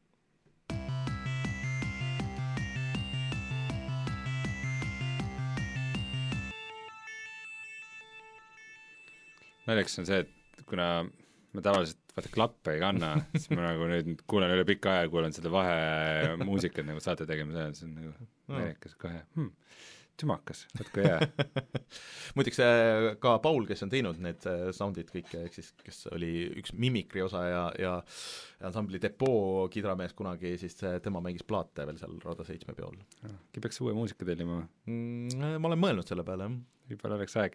Naljakas on see, et kuna ma tavaliselt vaata klappe ei kanna, siis ma nagu nüüd kuulen üle pika aja, kuulen seda vahe muusikat nagu saate tegema, see on nagu naljakas kohe. Hmm. Tümakas, võt kui hea. Muiduks ka Paul, kes on teinud need soundid kõik, ehk siis kes oli üks Mimikri osa ja, ja ansambli Depot kidramees kunagi, siis tema mängis plaate veel seal Rada seitsme peol. Ki peaks uue muusika tellima? Mm, ma olen mõelnud selle peale, jah. Võib-olla oleks aeg.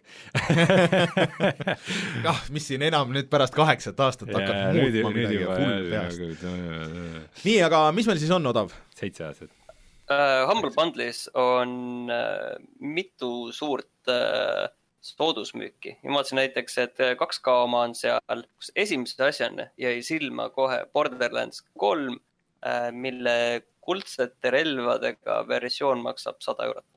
ah, mis siin enam nüüd pärast kaheksat aastat yeah, hakkab muutma midagi ja full peast. Nii, aga mis meil siis on, Odav? Seitse aastat. Uh, Humble Bundle'is on uh, mitu suurt uh, soodusmüüki ja ma vaatasin näiteks, et kaks K oma on seal, kus esimese asjana jäi silma kohe Borderlands kolm, uh, mille kuldsete relvadega versioon maksab sada eurot.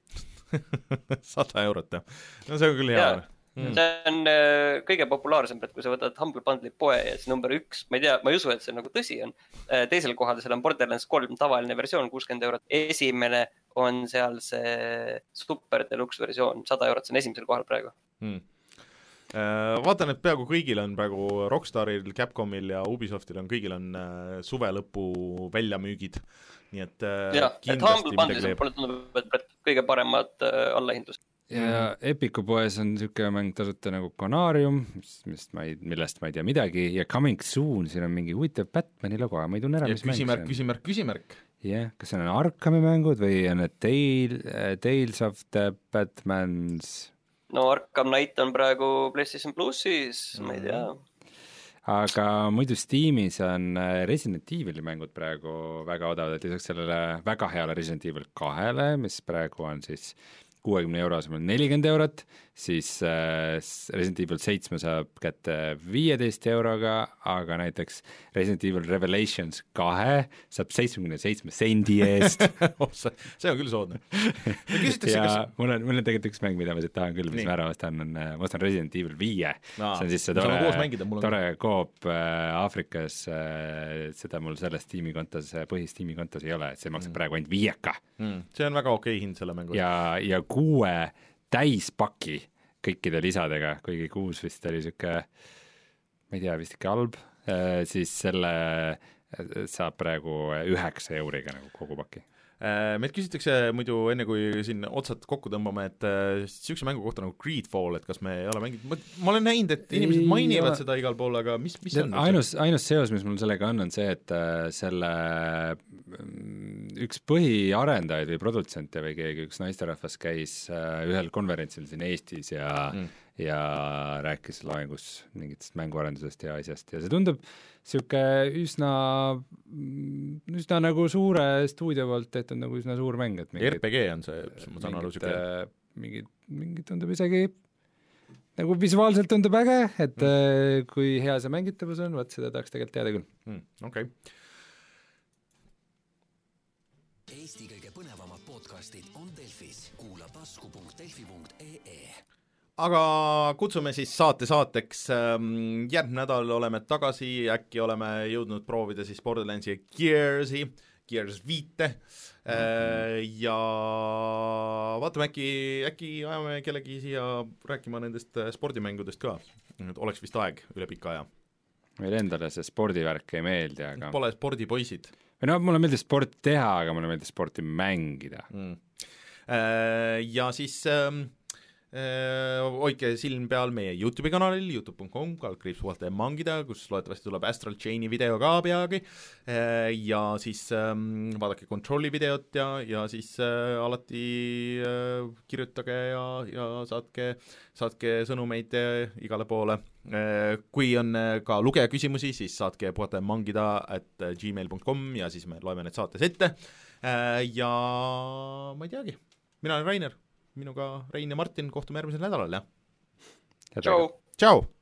sada eurot, jah. No see on küll hea. Mm. See on uh, kõige populaarsem, et kui sa võtad Humble Bundle'i poe ja siis number üks, ma ei tea, ma ei usu, et see nagu tõsi on. Uh, teisel kohal seal on Borderlands kolm tavaline versioon, kuuskümmend eurot. Esimene on seal see super deluxe versioon, sada eurot, see on esimesel kohal praegu. Mm. Uh, vaatan, et peaaegu kõigil on praegu Rockstaril, Capcomil ja Ubisoftil on, kõigil on uh, suve lõpu väljamüügid. Nii et uh, ja, kindlasti midagi leeb. Mulle tundub, et kõige paremad uh, allahindlust. Ja Epiku poes on niisugune mäng tasuta nagu Conarium, mis ma ei, millest ma ei tea midagi, ja Coming Soon, siin on mingi huvitav Batmani logo, ma ei tunne ära, ja mis küsimärk, mäng küsimärk, küsimärk. Jah, yeah, kas see on Arkami mängud või on need Tale, Tales of the Batmans? No Arkham Knight on praegu PlayStation Plussis, mm. ma ei tea. Aga muidu Steamis on Resident Evil'i mängud praegu väga odavad, et lisaks sellele väga heale Resident Evil kahele, mis praegu on siis kuuekümne euro asemel nelikümmend eurot, siis äh, Resident Evil seitse saab kätte viieteist euroga, aga näiteks Resident Evil Revelations kahe saab seitsmekümne seitsme sendi eest. see on küll soodne. ja kas... mul on, mul on tegelikult üks mäng, mida ma siit tahan küll, mis Nii. ma ära ostan, on, ma ostan Resident Evil viie. No, see on siis see tore, tore koop äh, Aafrikas, äh, seda mul selles tiimikontos, põhis tiimikontos ei ole, et see maksab mm. praegu ainult viieka. Mm. See on väga okei hind selle mängu. Ja, ja kuue täispaki kõikide lisadega, kuigi kuus vist oli siuke, ma ei tea, vist ikka halb, siis selle saab praegu üheksa euriga nagu kogu paki. Meilt küsitakse muidu enne, kui siin otsad kokku tõmbame, et siukse mängu kohta nagu Greedfall, et kas me ei ole mängid, ma, ma olen näinud, et inimesed mainivad seda igal pool, aga mis, mis on? Ainus, ainus seos, mis mul sellega on, on see, et selle üks põhiarendajaid või produtsente või keegi, üks naisterahvas käis ühel konverentsil siin Eestis ja mm. ja rääkis loengus mingitest mänguarendusest ja asjast ja see tundub siuke üsna üsna nagu suure stuudio poolt tehtud nagu üsna suur mäng, et mingid, R P G on see, ma saan aru siuke mingid, mingid tundub isegi nagu visuaalselt tundub äge, et mm. kui hea see mängitavus on, vaat seda tahaks tegelikult teada küll. Mm, okei okay. Eesti kõige põnevamad podcastid on Delfis. Kuula tasku punkt delfi punkt ee. Aga kutsume siis saate saateks, järgmine nädal oleme tagasi, äkki oleme jõudnud proovida siis Borderlandsi ja Gears'i, Gears viite mm-hmm. ja vaatame, äkki, äkki ajame kellegi siia rääkima nendest spordimängudest ka, oleks vist aeg üle pika aja. meil endale see spordivärk ei meeldi, aga pole spordipoisid. või no mulle meeldib sport teha, aga mulle meeldib sporti mängida mm.. Ja siis ähm, äh, hoidke silm peal meie YouTube'i kanalil, youtube punkt com, kaldkriips puhata ja mangida, kus loodetavasti tuleb Astral Chaini video ka peagi äh, ja siis ähm, vaadake Controlli videot ja, ja siis äh, alati äh, kirjutage ja, ja saatke, saatke sõnumeid äh, igale poole. Kui on ka lugeja küsimusi, siis saatke puhata ja mangida at gmail punkt com ja siis me loeme need saates ette ja ma ei teagi, mina olen Rainer, minuga Rein ja Martin, kohtume järgmisel nädalal, jah. Tšau! Tšau!